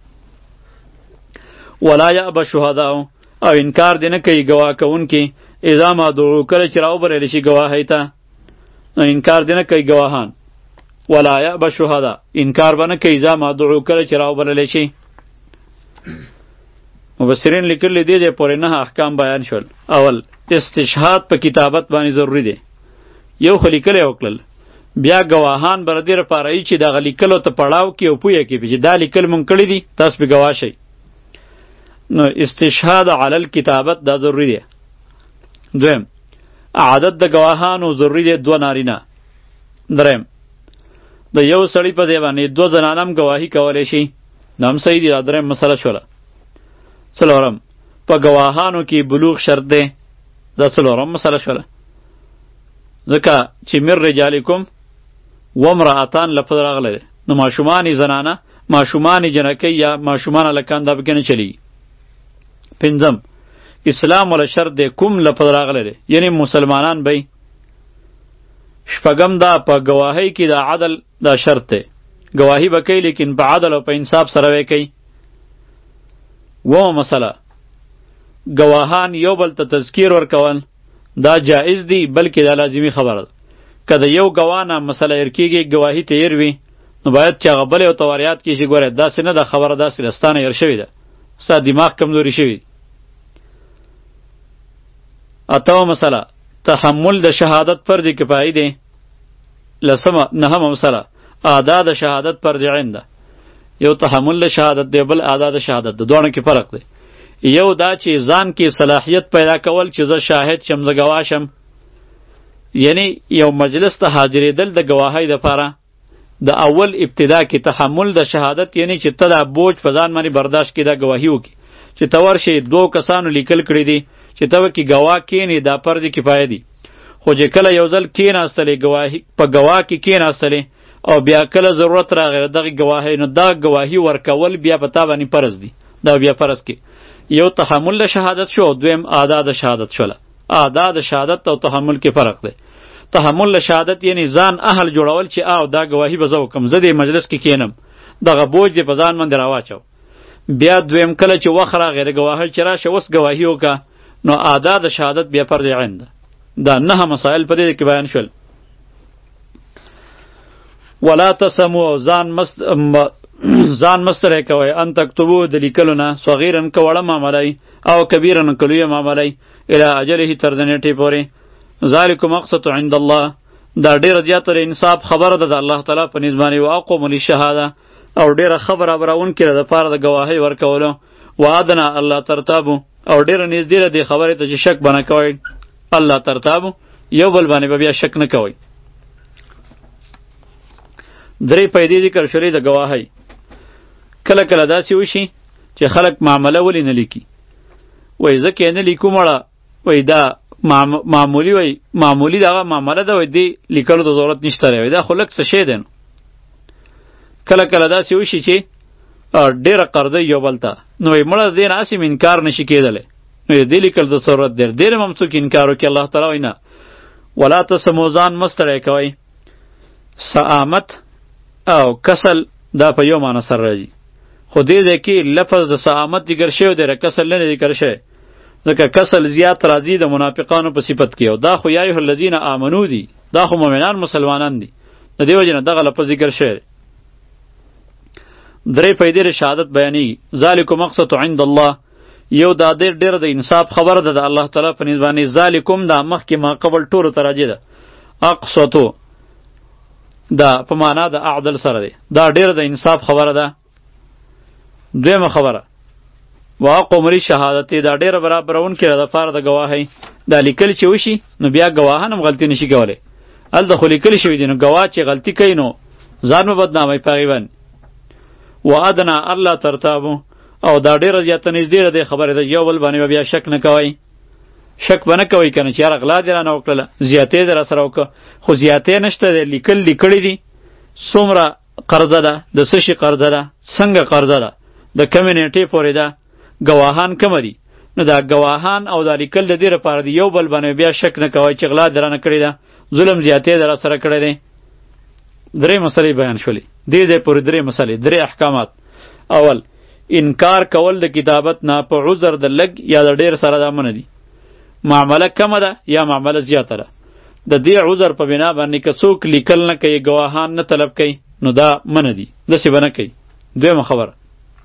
ولا یأبى الشهداء، او انکار دې نه کوي ګواه کوونکي، اذا ما دعوا، کله چې راوبللی شي ګواهۍ ته، نو انکار دې نه کوي ګواهان. ولا یأبى الشهداء، انکار به نه کوي اذا ما دعوا، کله چې راوبللی شي. مبصرین لیکلی دی دې پورې نه احکام بیان شول. اول استشهاد په کتابت باندې ضروری دی، یو خو لیکلی وکړل، بیا ګواهان به د دې لپاره وي چې دغه لیکلو ته پړاو کړي او پوهه کړي چې دا لیکل مونږ کړي دي، تاسو پې ګواه شئ. نو استشهاد علی الکتابت دا ضروری دی. دویم عدد د گواهانو ضروری دی، دوه نارینه. دریم د یو سړي په ځای باندې دوه زنانه هم ګواهي کولی شي، دا هم صحیح دی. دا دریم مسله شوله. څلورم په گواهانو کې بلوغ شرط دی، دا څلورم مسله شوله. ځکه چې من رجالکم و امرأتان لفظ راغلی دی، نو ماشومانې زنانه، ماشومانې جنکۍ یا ماشومان هلکان دا پکې نه چلیږي. پنځم اسلام ولا شرط دی، کوم لفظ راغلی دی یعنی مسلمانان بی. شپږم دا په گواهی کې دا عدل دا شرط دی، گواهی به کوي لیکن په عدل او په انصاف سره وی کوي. ومه مسله گواهان یو بل ته تذکیر ورکول دا جایز دی، بلکې دا لازمی خبره ده. که د یو ګواه نه مسله هیر کېږي، ګواهي ته هیر وي، نو باید چې هغه بلې ورته ور یاد کړي چې ګوره داسې نه ده خبره، داسې ده، ستا نه هیر شوې ده، ستا دماغ کمزوري شوي. اتمه مسله تحمل د شهادت فرض کفایي دی. لسمه نهمه مسله ادا د شهادت فرض عین ده. یو تحمل د شهادت دی، بل ادا د شهادت ده، دواړو کې فرق دی. یو دا چې ځان کې صلاحیت پیدا کول چې زه شاهد شم، زه ګواه شم، یعنی یو مجلس ته حاضرېدل د ګواهۍ دپاره. د اول ابتدا کې تحمل د شهادت یعنی چې ته دا بوج په ځان باندې برداشت کړي، دا ګواهي وکړي چې ته ورشې دوو کسانو لیکل کړي دي چې ته وکړي ګواه کښېنې، دا فرض کفایه دي. خو چې کله یو ځل کښېناستلې ګواهي په ګواه کې کښېناستلې او بیا کله ضرورت راغی دغې ګواهۍ، نو دا ګواهي ورکول بیا په تا باندې فرض دي. دا بیا فرض کې یو تحمل د شهادت شو، دویم ادا د شهادت شوله. ادا د شهادت او تحمل کې فرق دی. تحمل د شهادت یعنی ځان اهل جوړول چې آو دا ګواهي به زه وکړم، زه دې مجلس کې کښېنم، دغه بوج دې په ځان باندې راواچو. بیا دویم کله چې وخت راغی د ګواهۍ چې راشه اوس ګواهي وکړه، نو ادا د شهادت بیا فرض عین ده. دا نهه مسائل په دې کې بیان شول. ولا تسمو، ځان مست ځان مستری کوي، ان تکتبو د لیکلو نه، صغیرن که وړه معاملی او کبیرن که لویه معاملی، الی اجله تر د نیټې پورې. ذالکم اقسط عند الله، دا ډېره زیاته انصاف خبره ده د الله تعالی په نسبت باندې. واقوم للشهاده، او ډېره ښه برابرونکې ده دپاره د ګواهۍ ورکولو. وادنا الله ترتابو، او ډېره نږدې ده دې خبرې ته چې شک به نه کوئ. الله ترتابو، یو بل باندې به بیا شک نه کوئ. درې پیدې ذکر شولې د ګواهۍ. کله کله داسې وشي چې خلک معامله ولې نه لیکي، وایي ځکه یې نه لیکو مړه، وایي دا معمولی وای معمولی دغه معامله ده وای دی لیکلو د ضرورت نشته وای دا خو لک څه شی دی. کله کله داسې وشي چې ډېره قرضه یو بل ته نو وایي مړه د دې نه هسې انکار نشي کېدلی نو دې لیکل د ضرورت دی ډېر هم څوک انکار وکړي الله تعالی وایي نه ولا تسمو ځان مه ستړی کوئ. سآمت او کسل دا په یو معنی سره راځي خو دې ځای کې لفظ د سآمت ذکر شوی دی کسل نه ذکر شوی ځکه کسل زیات راځي د منافقانو په صفت کې او دا خو یا ایها الذین آمنو دي دا خو مؤمنان مسلمانان دي د دې وجه نه دغه لفظ ذکر شوی دی. درې پیدې شهادت بیانېږي ذالکم مقصد عند الله یو دا ډېر ډېر د انصاف خبره ده د الله تعالی په نسبانې ذالکم دا مخکې ما قبل ټولو ته راجع ده اقسطو دا په معنا د اعدل سره دی دا ډېر د انصاف خبره ده. دویمه خبره واقمری شهادت دا ډېره برابرون کې د پاره د گواهی دا لیکل چې وشي نو بیا گواهان هم غلطي نشي کولی ال د خو لیکل شوي دي نو ګواه چې غلطي کوي نو ځان مو بدناموي په هغې باندې. وادنا الله ترتابو او دا ډیره زیاته نږدې ده خبره ده یو بل باندې بیا شک نه کوئ شک به نه کوئ که نه چې یاره غلا دې رانه وکړله زیاتې دې راسره وکړه خو زیاتې نشته دی لیکل لیکلي دي څومره قرضه ده د څه شي قرضه ده څنګه قرضه ده د کمې نیټې پورې ده ګواهان کمه دي نو دا ګواهان او دا لیکل د دې لپاره دي یو بل باندې بیا شک نه کوئ چې غلا دې رانه کړې ده ظلم زیاتې دې راسره کړی دی. درې مسلې بیان شولې دې ځای پورې درې مسلې درې احکامات. اول انکار کول د کتابت نه په عذر د لږ یا د ډېر سره دا منه دي معامله کمه ده یا معامله زیاته ده د دې عذر په بنا باندې که څوک لیکل نه کوي ګواهان نه طلب کوي نو دا منه دي داسې به نه کوي. دویمه خبره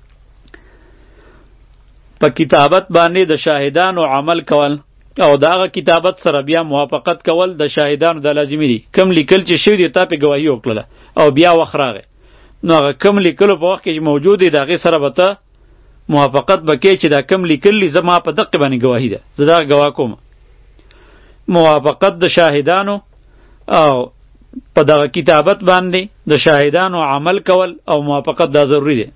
په کتابت باندې د شاهدانو عمل کول او داغه کتابت سره بیا موافقت کول د شاهدانو د لازمي دي. کم لیکل چې شوي دي تا پې ګواهي وکړله او بیا وخت راغی نو هغه کم لیکلو په وخت کې موجود دی د هغې سره به ته موافقت به کوې چې دا کم لیکلي زما په دقې باندې ګواهي ده زه دغه ګواه کوم. موافقت د شاهدانو او په دغه کتابت باندې د شاهدانو عمل کول او موافقت دا ضروري دی.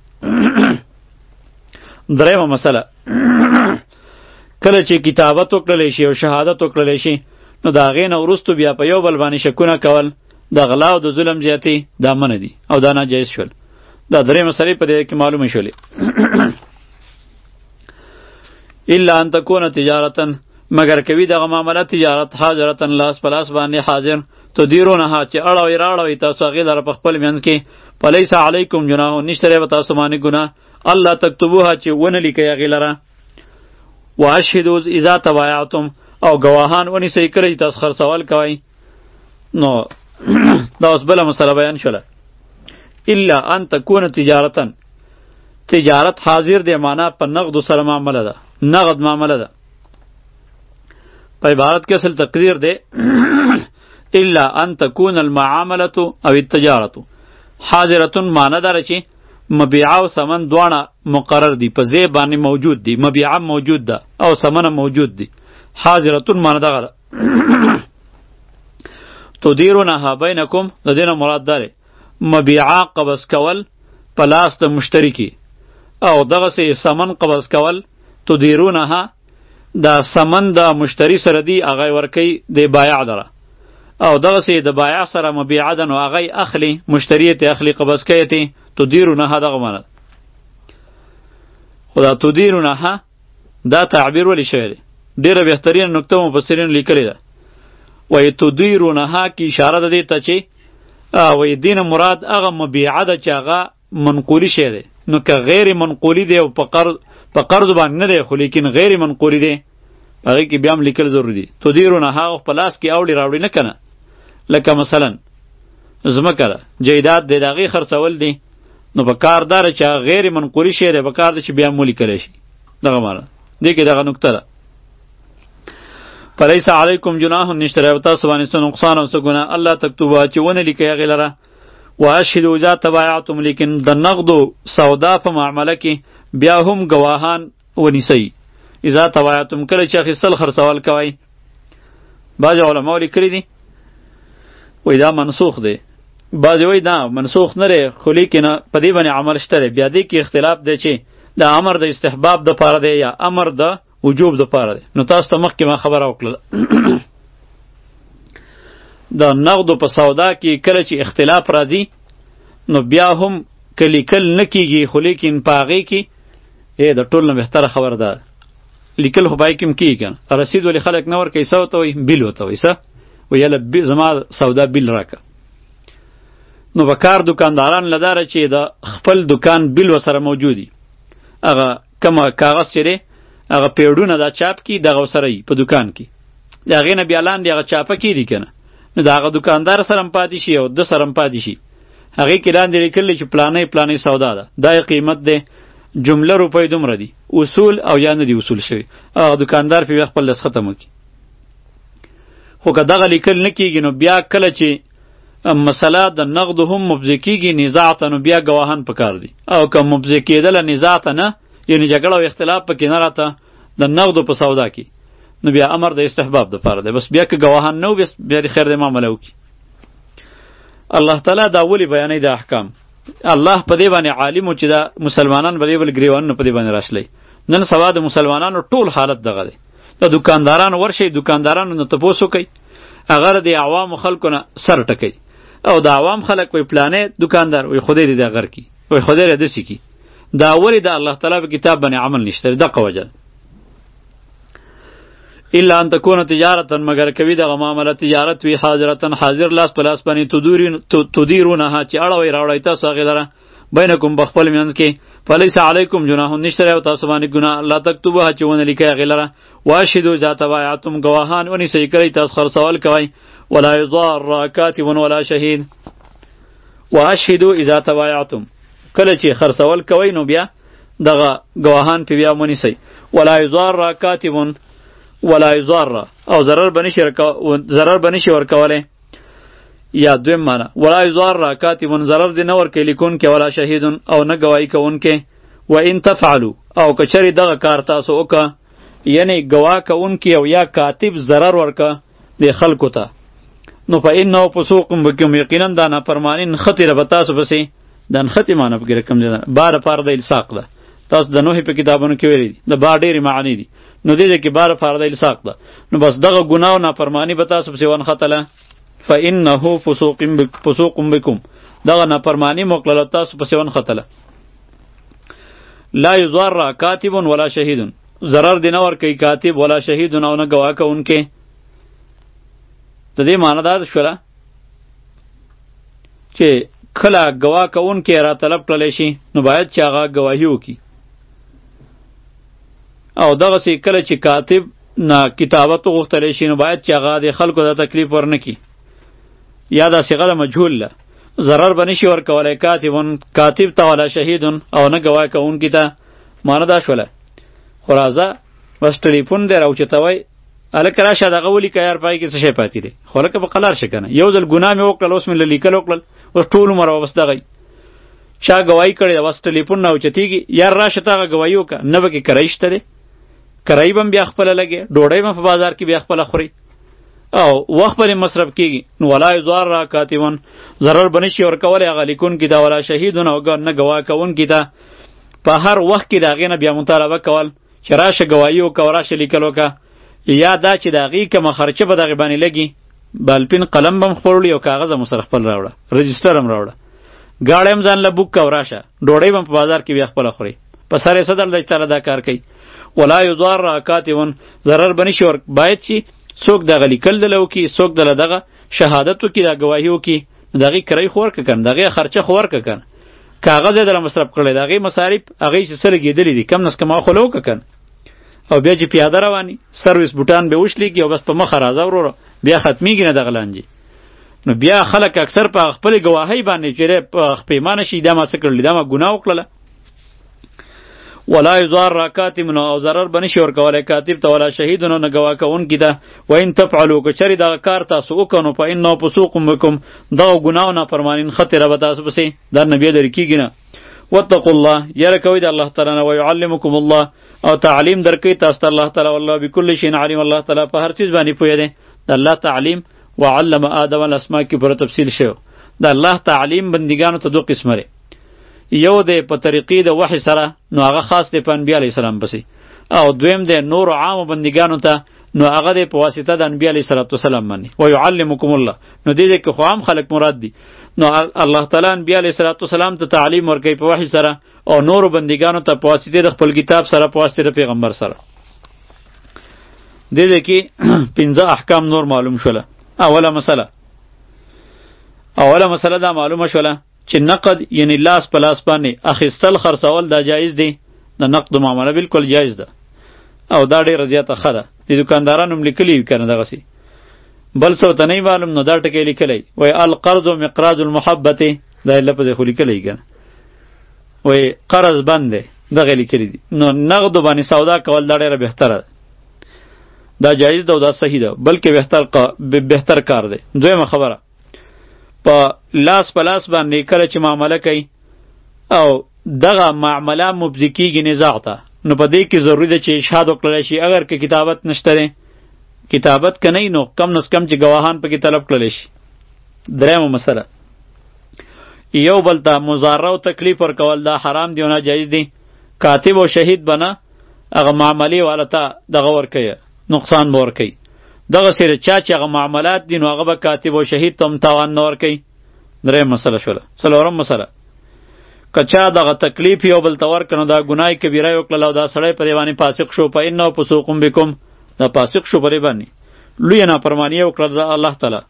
درېیمه مسله کله چې کتابت وکړلی شي او شهادت وکړلی شي نو د هغې نه وروستو بیا په یو بل باندې شکونه کول د غلا او د ظلم زیاتې دا منه دي او دا ناجایز شول. دا درې مسلې په دې کې معلومه شولې. الا ان تکونه تجارتا مگر کوي دغه معامله تجارت حاضرتا لاس په لاس باندې حاضر تدیرونها چې اړوئ راړوئ تاسو هغې لره په خپل منځ کې فلیس علیکم جناح نشته دی به تاسو باندې ګناه الله تکتبوها چې ونه لیکئ هغې لره. واشهدوا اذا تبایعتم او گواهان ونیسئ کله چې تاسو خرڅول کوئ. نو دا اوس بله مسله بیان شوله الا ان تکونه تجارتا تجارت حاضر دی معنا په نقد سره معامله ده نقد معامله ده په عبارت کې اصل تقدیر دی الا ان تكون المعامله او التجاره حاضره معنا دار چې مبيع او ثمن دواړه مقرر دي په ځای باندې موجود دي مبيع موجود ده او ثمن موجود دي حاضره معنا ده تدیرونها بینکم د دینه مراد داره مبيع قبض کول په لاس د مشتری کې او دغه سي ثمن قبض کول تدیرونها دا ثمن د مشتری سره دی هغه ورکی د بایع دره او دغه سي د بایع سره مبيع ده نو هغه اخلي مشتری ته اخلي قبض کوي ته تدیرونها دغه معنا خدا تدیرونها دا تعبیر ولی شوی دی ډیره بهترین نکته مفسرین لیکلی ده وی تدیرونها کی اشاره ده دی ته چې وی دین مراد هغه مبيع ده چې هغه منقولی شی دی نو که غیر منقولی دی او په قرض په قرض باندې نه دی خو لیکن غیر منقولی دی هغې کې بیا هم لیکل ضروري دي تدیرونها هغه په لاس کې اوړي راوړي نه کنه لکه مثلا ځمکه ده جیداد دی د هغې خرڅول دی نو په کار داره چې هغه غیر منقولي شی دی په کار ده چې بیا هم ولیکلی شي دغه معنا دې کې دغه نکته ده فلیس علیکم جناح نشته دی تاسو باندې څه نقصان او څه ګناه الله تکتبوها چې ونه لیکئ هغې لره واشهدوا اذا تبایعتم لیکن د نقدو سودا په معامله کې بیا هم گواهان ونیسئ اذا تبایعتم کله چې اخیستل خرڅول کوئ بعضې علماو لیکلي دي وایي دا منسوخ دی بعضې وایي دا منسوخ نه دی خو لیکن په دې باندې عمل شته دی بیا دې کې اختلاف دی چې دا امر د استحباب دپاره دی یا امر د وجوب د پاره دی. نو تاسو ته مخکې ما خبره وکړله د نقدو په سودا کې کله چې اختلاف راځي نو بیا هم که لیکل نه کېږي خو لیکن په هغې کې ای د ټول نه بهتره خبره ده لیکل خو باید کم کېږي که نه. رسید ولې خلک نه ورکوي څه ورته وایي بیل ورته وایي څه وایي یله زما سودا بیل راکړه. نو په کار دکانداران له داره چې د خپل دکان بیل ورسره موجود وي هغه کومه کاغذ چې دی هغه پیډونه دا چاپ کي دغه ورسره وي په دکان کې د هغې نه بیا لاندې هغه چاپه کېږي که نه نو د هغه دکاندار سره هم پاتې شي او ده سره هم پاتې شي هغې کې لاندې لیکلی چې پلانۍ پلانۍ سودا ده دا یې قیمت دی جمله روپۍ دومره دي اصول او یا نه دي اصول شوي هغه دکاندار پې بیا خپل دستخط هم وکړي. خو که دغه لیکل نه کېږي نو بیا کله چې مسله د نقدو هم مبضي کېږي نزاع ته نو بیا ګواهان پکار دي او که مبضي کېدله نزاع ته نه یعنې جګړه او اختلاف پکې نه راته د نقدو په سودا کې نو بیا امر د استحباب دپاره دی بس بیا که ګواهان نه و بیا د خیر د معامله وکړي. الله تعالی دا ولې بیانوي د احکام الله په دې باندې عالم و چې دا مسلمانان به دې بل ګریوانونه په دې باندې راشلی. نن سبا د مسلمانانو ټول حالت دغه دی د دکاندارانو ورشئ دکاندارانو نه تپوس وکئ هغه د عوامو خلکو نه سر ټکئ او د عوام خلک وایي پلانې دکاندار وایي خدای دې دا غر کي وایي خدای دې داسې کي دا ولې د الله تعالی په کتاب باندې عمل نشته دغه وجه الا ان تكون تجارتا مگر کوي دغه معامله تجارت وی حاضرتن حاضر لاس په لاس باندې تدیرونها چې اړوي راوړی تاسو هغې لره بینکم بخپل منځ کې فلیس علیکم جناح نشته او تاسو باندې ګناه لا تکتبوها چې ونه لیکئ هغې لره واشهدوا اذا تبایعتم ګواهان ونیسئ کله تاسو خرڅول کوئ ولا یضار کاتب ولا شهید واشهدوا اذا تبایعتم کله چې خرڅول کوئ نو بیا دغه ګواهان پې بیا ونیسئ ولا یضار کاتب ولا یضار او ضرر بنشي ضرر بنشي ورکوله یا دویم معنا ولا یضار کاتب ضرر دی نه ورکوي لیکونکی ولا شهید او نه ګواهي کوونکی و ان تفعلوا او کچری دغه کار تاسو وکړه یعنی ګواه کوونکی او یا کاتب ضرر ورکه د خلکو ته نو په انه فسوق بكم یقینا دا نافرمانی خطر به تاسو پسې د نښتې معنی پکې رقم دی بار پار د الساق ده تاسو د نوح په کتابونو کې ویلي دي د با ډېرې معنی دي نو دې کې بار پار د الساق ده نو بس دغه ګناه او نافرمانی به تاسو پسې ونښتله فانه فسوق فسوق بكم دغه نافرمانی موکړله تاسو پسې ونښتله لا یضار کاتب ولا شهید ضرر دی نه ورکوي کاتب ولا شهید او نه ګواه کوونکی د دې معنی دا شوله چې کله ګواه کوونکی را طلب کړلی شي نو باید چې هغه ګواهي وکړي او دغسې کله چې کاتب نه کتابت وغوښتلی شي نو باید چې هغه د خلکو د تکلیف ورنه کړي یا دا صیغه د مجهول ده ضرر به نشي ورکولی کاتبون کاتب ته ولا شهیدون او نه ګواه کوونکي ته معنی دا شوله خو راځه بس ټلیفون دی راوچتوئ هلکه راشه دغه ولیکه یار پای کې څه شی پاتې دی خو هلکه په قلار شه که نه یو ځل ګناه مې وکړل اوس مې له لیکل وکړل اوس ټول عمر به بس دغه چا ګواهي کړې ده بس ټلیفون نه اوچتېږي یار راشه ته هغه ګواهي وکړه نه به کې کرایي شته دی کرایي به هم بیا خپله لګې ډوډۍ به په بازار کې بیا خپله خوري او وخت به مصرف کېږي نو ولا یضار کاتبون ضرر به نشي ورکولی هغه لیکونکي ته ولا شهیدون او نه ګواه کوونکي ته په هر وخت کې د هغې نه بیا مطالبه کول چې راشه ګواهي وکړه او راشه لیکل وکړه یا دا چې د هغې کومه خرچه به د هغې باندې لګي بالپین قلم به هم خپل وړي او کاغذ هم سره خپل راوړه رجسټر هم راوړه ګاډی هم ځان له بوک که او راشه ډوډۍ به هم په بازار کې بیا خپله خوري په سر یې صدر دی چې تاله دا کار کوي ولا یضار کاتبون ضرر به نشي ورک باید چې څوک دغه لیکل دله وکړي څوک دله دغه شهادت وکړي دا ګواهي وکړي نو د هغې کرایي خو ورکړه که نه د هغې خرچه خو ورکړه که نه کاغذ یې دله مصرف کړی د هغې مصارف هغې چې څه لګېدلي دي کم نس کم هغه خو له وکړه که نه او بیا چې پیاده رواني سرویس بوټان به وشلېږي او بس په مخه راځه وروره بیا ختمیږي نه دغه لانجې نو بیا خلک اکثر په خپلې ګواهۍ باندې چې پیمانه شي دا ما څه کړلي دا ما ګناه وکړله ولا یضار کاتب او ضرر به نشي ورکولی کاتب ته ولا شهیدونو نه ګواه کوونکي ته وان تفعلوا که چرې دغه کار تاسو وکړو نو فانه فسوق بکم دغه ګناه او نافرماني خطره به تاسو پسې دا نه بیا لرې کېږي نه واتقوا الله یره کوئ د الله تعالی نه ویعلمکم الله او تعلیم درکوي تاسو ته الله تعالی والله بكل شیء علیم الله تعالی په هر چیز باندې پوهه دی د الله تعلیم وعلم آدم الاسماء کې پوره تفصیل شوی د الله تعلیم بندګانو ته دوه قسمه یو دی په طریقې د وحی سره نو هغه خاص دی په انبیا علیه السلام پسې او دویم دی نور عام بندگانو ته نو هغه دی په واسطه د انبیاء علیه الصلاۃ والسلام باندې و یعلمکم الله نو دې کې خو عام خلق مراد دي نو الله تعالی انبیاء علیه الصلاۃ والسلام ته تعلیم ورکوي په وحی سره او نور بندگانو ته په واسطه د خپل کتاب سره په واسطه د پیغمبر سره دې کې پنځه احکام نور معلوم شوله اوله مسله اوله مسله دا معلومه شوله چې نقد یعنی لاس په لاس باندې اخیستل خرڅول دا جایز دی د نقد معامله بالکل جایز ده او دا ډیره زیاته ښه ده د دکاندارانو هم لیکلي وي که نه دغسې بل څه ورته نه معلوم نو دا ټکی لیکلی وایي القرض مقراض المحبت دا یې لفظ یې خو لیکلی که نه وایي قرض بند دی دغه لیکلی دي نو نقدو باندې سودا کول دا ډیره بهتره ده دا جایز ده او دا صحیح ده بلکې بهتر بهتر کار دی دویمه خبره په لاس په لاس باندې کله چې معامله کوي او دغه معامله مبذي کېږي نزاع ته نو په دې کې ضروري ده چې اشهاد وکړلی شي اگر که کتابت نشته دی کتابت که نه نو کم نس کم چې ګواهان پکې طلب کړلی شي درېیمه مسله یو بل ته مضاره او تکلیف ورکول دا حرام دی او ناجایز دی کاتب او شهید به نه هغه معاملې والا ته دغه ورکوي نقصان به ورکوي دغسې چا چې هغه معاملات دي نو هغه به کاتب او شهید ته هم تاوان نه ورکوي درېیم مسله شوله څلورم مسله که چا دغه تکلیف یو بل ته ورکړه نو دا ګناه کبیره یې وکړله او دا سړی په دې باندې فاسق شو فانه فسوق بکم دا فاسق شو په دې باندې لویه نافرماني یې وکړه د الله تعالی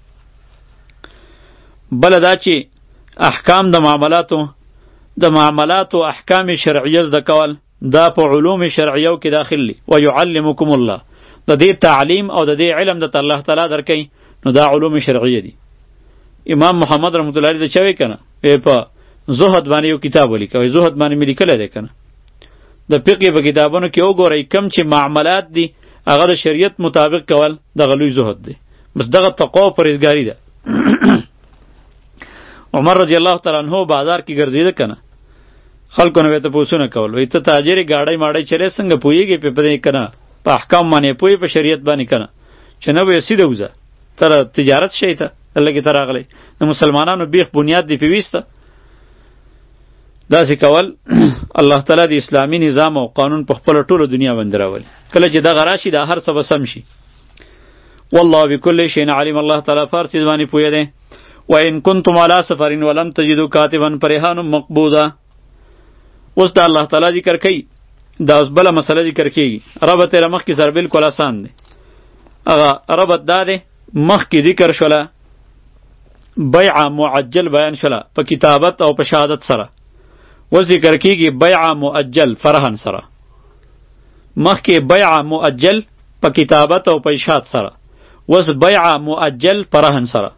بله دا چې احکام د معاملاتو د معاملاتو احکام شرعیه زده کول دا په علوم شرعیو کې داخل دي ویعلمکم الله د دې تعلیم او د دې علم د الله تعالی درکوي نو دا علوم شرعیه دي امام محمد رحمت الله علیه د چا وی کنه په زهد باندې یو کتاب ولیکه زهد باندې مې لیکلی دی کنه د فقه په کتابونو کې وګورئ کم چې معاملات دي هغه د شریعت مطابق کول دغه لوی زهد دی بس دغه تقوا او پرهیزګاري ده عمر رضی الله تعالی عنہ بازار کې ګرځیده کنه خلکو نه ته پوښتنه کول وای ته تاجری گاډی ماډی چلے څنګه پویږي په پدې کنه په احکام باندې پوی په شریعت باندې کنه چې نه وې سیده وځه تر تجارت شي ته الله کی تراغلی د مسلمانانو بیخ بنیاد دی پیوسته داسې کول الله تعالی د اسلامی نظام او قانون په خپل ټوله دنیا باندې راولي کله چې دغه راشي دا هر څه به سم شي والله بكل شيء عليم الله تعالی فارسی باندې پوی دی وان کنتم علی سفر ولم تجدوا کاتبا فرهان مقبوضا اوس دا الله تعالی ذکر کوي دا اوس بله مسله ذکر کیږي ربط یې مخکې سره بالکل آسان دی هغه ربط دا دی مخکې ذکر شوله بیع معجل بیان شوله په کتابت او په شهادت سره اوس ذکر کیږي بیع مؤجل فرهن سره مخکې بیع مؤجل په کتابت او په اشهاد سره اوس بیع مؤجل فرهن سره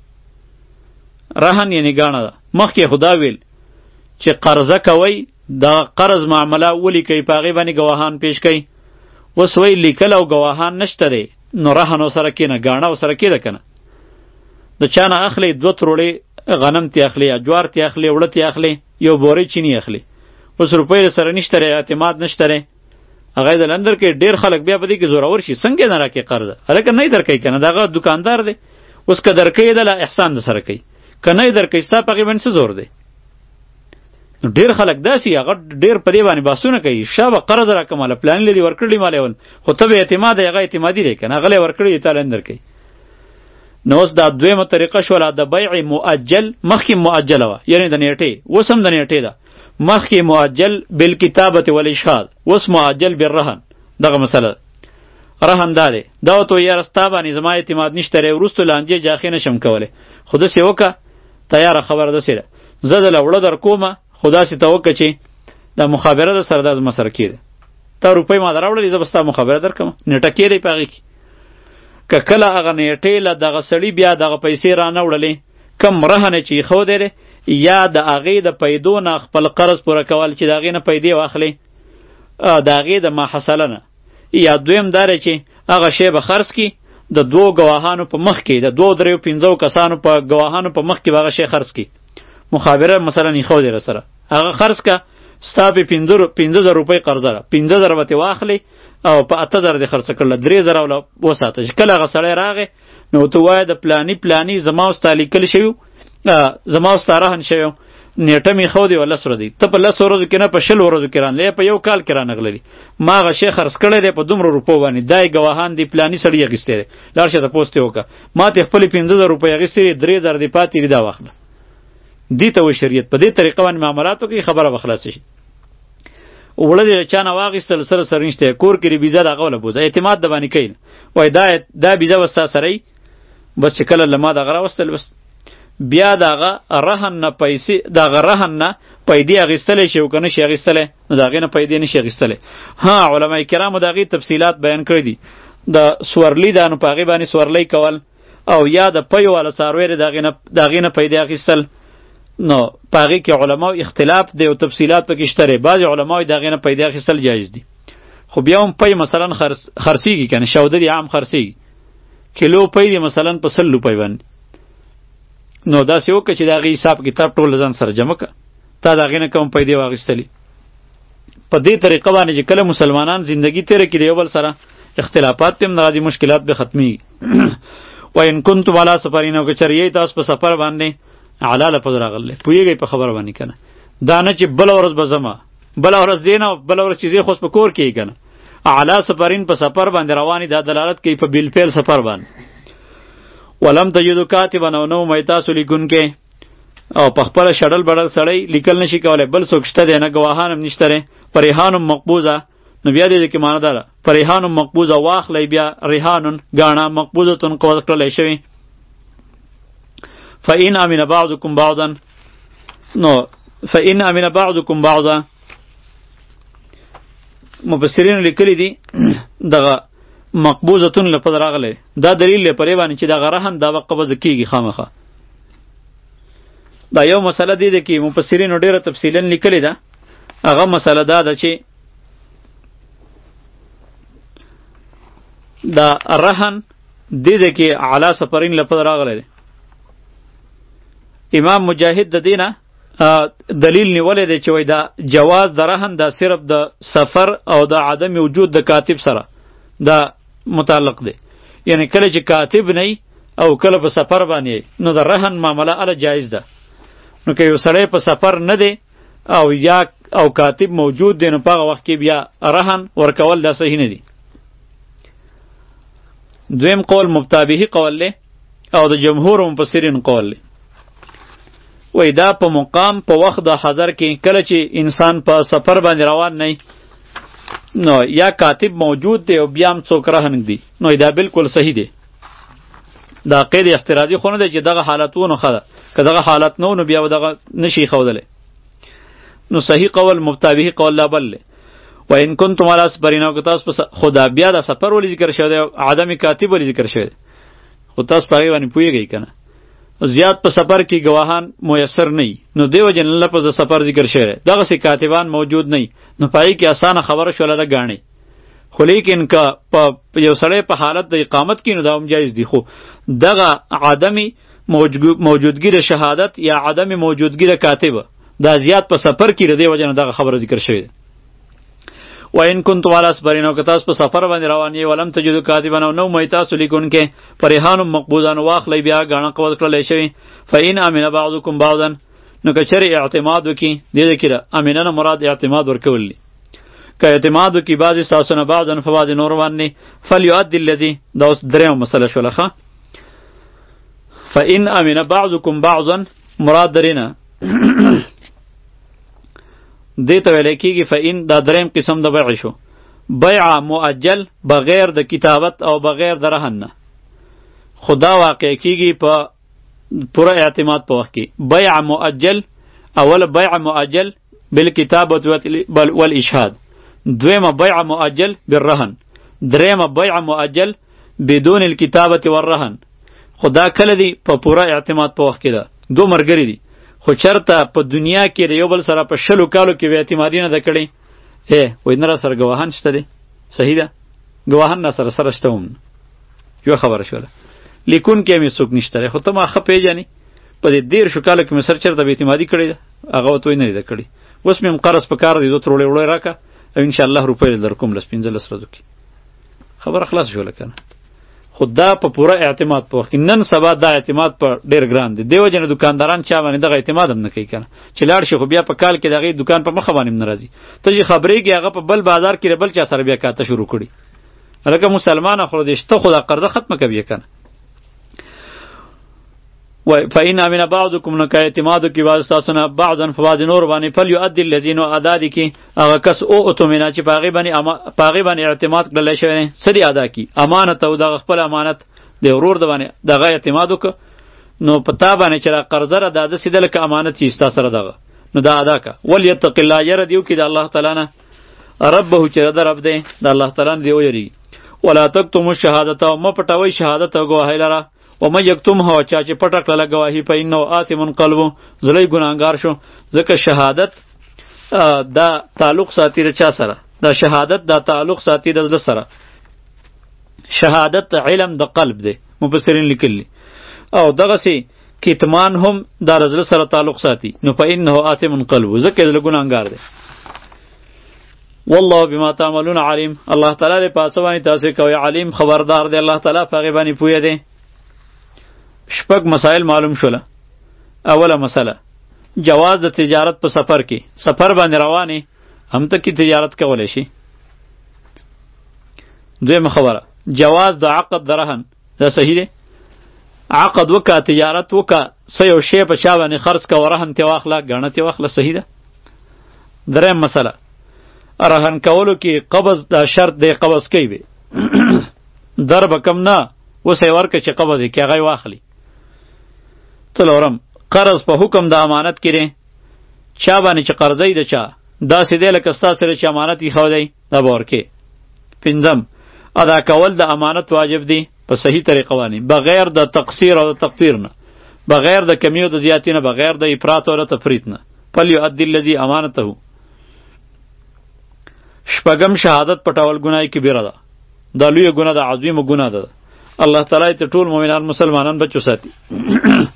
رهن یعنی ګاڼه ده مخکې خدا ویل چې قرضه کوي دا قرض معامله ولیکئ په هغې باندې ګواهان پیش کوي اوس وایي لیکل او ګواهان نشته دی نو رهن ورسره کښېنه ګاڼه ورسره کښېده که نه د چا نه اخلي دوه تروړې غنم تی اخلي یا جوار تی اخلي اوړه تی اخلي یو بورې چینی اخلي اوس روپۍ سره نشته دی اعتماد نشته دی هغه یې دل اندر کې ډېر خلک بیا په دې کې زورور شي څنګه نه راکړي قرضه هلکه نه یې درکوي که نه د هغه دوکاندار دی اوس که درکوي یې دله احسان در سره کوي که نه یې درکوي ستا په هغې باندې څه زور دی نو ډېر خلک داسې هغه ډېر په دې باندې بحثونه کوي شابه قرض راکړه ماله پلاني لري ورکړلي ماله ول خو ته به اعتماد یې هغه اعتمادي دی که نه هغه یې ورکړي تا له درکوي نو اوس دا دویمه طریقه شوله د بیع مؤجل مخکې مؤجله وه یعنې د نیټې اوس هم د نیټې ده مخکې مؤجل بالکتابة والاشهاد اوس مؤجل بالرهن دغه مسله رهن دا دی دا ورته وایي یاره ستا باندې زما اعتماد نشته دی وروستو لانجې جاخې نشم کولی خو داسې وکړه تیاره خبره داسې ده زه دله وړه در کومه خو داسې ته وکړه چې دا مخابره در سره دا زما سره کېده تا روپۍ ما در راوړلې زه به ستا مخابره در کړم نیټه کېدی په هغې کې که کله هغه نیټې له دغه سړي بیا دغه پیسې رانه وړلې کم رهن چې ایښودی دی یا د هغې د پیدو نه خپل قرض پوره کول چې د هغې نه پیدې واخلې د هغې د ماحصله نه یا دویم دا دی چې هغه شی به خرڅ کړي د دوو ګواهانو په مخ کې د دوو دریو پنځو کسانو په ګواهانو په مخ کې به هغه شی خرڅ کړي مخابره مثلا ایښودی را سره هغه خرڅ که ستا پې پنځه زره روپۍ قرضه ده پنځه زره به ترې واخلې او په اته زره دې خرڅه کړله درې زره وله وساته چې کله هغه سړی راغی نو ورته ووایه د پلاني پلاني زما او ستا لیکل شوي زما او ستا رهن شوی نیټه می خو دی ولس ورځي ته په لس ورځو کې نه په شل ورځو کې رانلی په یو کال کې رانغللی ما هغه شی خرڅ کړی دی په دومره روپو باندې دای ګواهان دی پلاني سړي اخیستی دی لاړ شه تپوس ترې وکړه ما ترې خپلې پنځه زره روپۍ اخیستې دي درې زره دې پاتې دي دا واخله دې ته وایي شریعت په دې طریقه باندې معاملات وکړي خبره به خلاصه شي وړه دې له چا نه واخیستل سره سره نشته کور کې بیزه د هغه وله بوځه اعتماد د باندې کوي وایي دا دا بیزه به ستا سره بس چې کله له ما دغه راوستل بس بیا دغه رهن نه پیسې دغه رهن نه پیدې اخیستلی شي او که نه شي اخیستلی نو د هغې نه پیدې نه شي اخیستلی ها علما کرامو د هغې تفصیلات بیان کړي دي د سورلي دا نو په هغې باندې سورلی کول او یا د پیو والا څاروی د هغې نه پیدې اخیستل نو په هغې کې علماو اختلاف دی او تفصیلات پکې شته دی بعضې علماو د هغې نه پیدې اخیستل جایز دي خو بیا هم پی مثلا خرڅېږي که نه شوده دي عام خرڅېږي کیلو پی دی مثلا په سل روپۍ باندې نو داسې وکړه چې د هغې حساب کتاب ټول ځان سره جمع کړه تا د هغې نه کوم پیدې واخیستلي په دې طریقه باندې چې کله مسلمانان زندگی تیره کړي یو بل سره اختلافات پې هم راځي مشکلات به ختمیږي وان کنتم علی سفرین او که چېرې یئ تاسو په سفر باندې علی لفظ راغلی پوهېږئ په خبره باندې که نه دا نه چې بله ورځ به ځمه بله ورځ ځې نه بله ورځ چې ځې خو په کور کې یې که نه علی سفرین په سفر باندې روانې دا دلالت کوي په بالفعل سفر باندې ولم تجدو کاتبا او نو مې تاسو لیکونکی او په خپله شډل بډل سړی لیکل نشي کولی بل څوک شته دی نه ګواهان هم نشته دی په ریحان مقبوضه نو بیا دې کې معنی ده په ریحان مقبوضه واخلی بیا ریحانون ګاڼه مقبوضتون قوض کړلی شوي فإن امن بعضکم بعضا نو فإن امن بعضکم بعضا مفسرین لیکلی دي دغه مقبوضتون لپاره راغلی دا دلیل دی پرې باندې چې دغه رهن دا به قبضه کېږي خامخا دا یو مسله دی ده کې مفسرینو ډېره تفصیلا لیکلې ده هغه مسله دا ده چې دا رهن دې ده کې اعلی سفرین لپاره راغلی دی امام مجاهد د دینه دلیل نیولې دی چې وای دا جواز د رهن دا صرف د سفر او د عدم وجود د کاتب سره دا متعلق دی یعنی کله چې کاتب نه او کله په سفر باندې نو د رهن معامله اله جایز ده نو که یو سړی په سفر نه دی او یا او کاتب موجود دی نو په هغه وخت کې بیا رهن ورکول دا صحیح نه دی دویم قول مبتابهی قول دی او د جمهور مفسرین قول دی وای دا په مقام په وخت د حضر کې کله چې انسان په سفر باندې روان نه نو یا کاتب موجود دی او بیا هم څوک رهن دی نو دا بالکل صحیح دی دا قید احترازی خو نه دی چې دغه حالتونو ښه ده که دغه حالت نه و نو بیا به دغه نشي ښودلی نو صحیح قول مبتابهی قول لا بل دی وان کنتم علی سفرین او که تاسو په خو دا بیا د سفر ولې ذکر شوی دی عدم کاتب ولې ذکر شوی دی خو تاسو په هغې باندې پوهېږئ که نه زیات په سفر کې گواهان میسر نه نو دیو جن لفظ د سفر ذکر شوی دی دغسې کاتبان موجود نه نو په هغې کې اسانه خبره شوله ده ګاڼې خو لیکن که په یو سړی په حالت د اقامت کې نو دا هم جایز دی خو دغه عدمي موجودګي د شهادت یا عدم موجودګي د کاتب دا زیات په سفر کې د دې وجه نه دغه خبره ذکر شوی دی وان کنتم علی سفرین او که تاسو په سفر باندې روان یې ولم تجدو کاتبا او نو مې تاسو لیکونکی په ریحان مقبوضه نو واخلی بیا ګاڼه قوض کړلی شوي فإن امن بعضکم بعضا نو که چېرې اعتماد وکړي دې ځای کې د امنه نه مراد اعتماد ورکول دي که اعتماد وکړي بعضې ستاسو نه بعضا په بعضې نور باندې فلیؤدي الذي دا اوس درېیمه مسله شوله ښه فإن امن بعضکم بعضا مراد درې نه دې ته ویلی کېږي فإن دا دریم قسم د بیع شو بیع مؤجل بغیر د کتابت او بغیر د رهن نه خو دا واقع کېږي په پوره اعتماد په وخت کې بیع مؤجل اول بیع مؤجل بالکتابت والاشهاد دویمه بیع مؤجل بالرهن دریمه بیع مؤجل بدون الکتابت والرهن خو دا کله دی په پوره اعتماد په وخت کې ده دو مرګري دي خو چرته په دنیا کې د یو بل سره په شلو کالو کې بې اعتمادي نه ده کړې ای وایي نه را سره ګواهان شته دی صحیح ده ګواهان را سره سره شته هم یو خبره شوله لیکونکی هم یې څوک نشته دی خو ته ما ښه پېژنې په دې دېرشو کالو کې مې سر چېرته بې اعتمادي کړې ده هغه ورته وایي نه دی ده کړې اوس مې هم قرض په کار دی دوه تروړې وړی راکړه او انشاءالله روپۍ در کوم لس پنځلس ورځو کې خبره خلاصه شوله که نه خو دا په پوره اعتماد په وخت نن سبا دا اعتماد په ډیر ګران دی دیو جن دکانداران چا باندې دغه اعتماد هم نه کوي کنه چې لاړ شي خو بیا په کال کې دغه دکان په مخه باندې نه راځي ته چې خبرې کې هغه په بل بازار کې بل چا سره بیا کاته شروع کړي هغه مسلمان خو دې شته خو دا قرضه ختمه کوي کنه و فإن امن بعضكم نک اعتماد کی بعض تاسو بعضا فواز نور باندې فل يؤدي الذين اعداد کی هغه کس او اتمنا چې پاغي باندې پاغي باندې اعتماد کړل شوی سړي ادا کی امانت او د خپل امانت د ورور د باندې دغه اعتماد وک نو پتا باندې چې قرضه را د سیدل ک امانت چې استا سره دغه نو دا ادا کا ول یتق الله ير دیو کی د الله تعالی نه ربه چې د رب دی د الله تعالی دی ویری ولا تکتم الشهادت او م پټوي شهادت او گواهی لره و من یکتمها چا چې پټه کړله گواهی په انه آثم قلب زړی ګناهګار شو ځکه شهادت دا تعلق ساتي د چا سره دا شهادت دا تعلق ساتي د زړه سره شهادت علم د قلب دی مفسرین لیکلی او دغه سي کتمان هم دا رزل سره تعلق ساتي نو په انه آثم قلب ځکه زړه ګناهګار دی والله بما تعملون علیم الله تعالی له پاسوانی تاسو کوي علیم خبردار دی الله تعالی په غیبانی پوهه دی شپږ مسائل معلوم شوله اوله مسله جواز د تجارت په سفر کې سفر باندې رواني هم ته کې تجارت کولای شي دویمه خبره جواز د عقد درهن دا صحیح دی عقد وکا تجارت وکا سه یو شی په چا باندې خرڅ کا ورهن ته واخله غاڼه ته واخله صحیح ده دریم مسله رهن کولو کې قبض دا شرط دی قبض کوي به در به کم نه وسې ورکه چې قبض یې کې هغه واخلي څلورم قرض په حکم د امانت کې دی چا باندې چې قرضی د چا داسې دی لکه ستا سره چې امانت یې خو دی دا به ورکې پنځم ادا کول د امانت واجب دی په صحیح طریقه باندې بغیر د تقصیر او د تقدیر نه بغیر د کمی او د زیاتی نه بغیر د افراط او د تفریط نه فلیؤدي الذی امانته شپږم شهادت پټول ګناه کبیره ده دا لویه ګناه ده عظیمه ګناه ده الله تعالی ته ټول مؤمنان مسلمانان بچو ساتي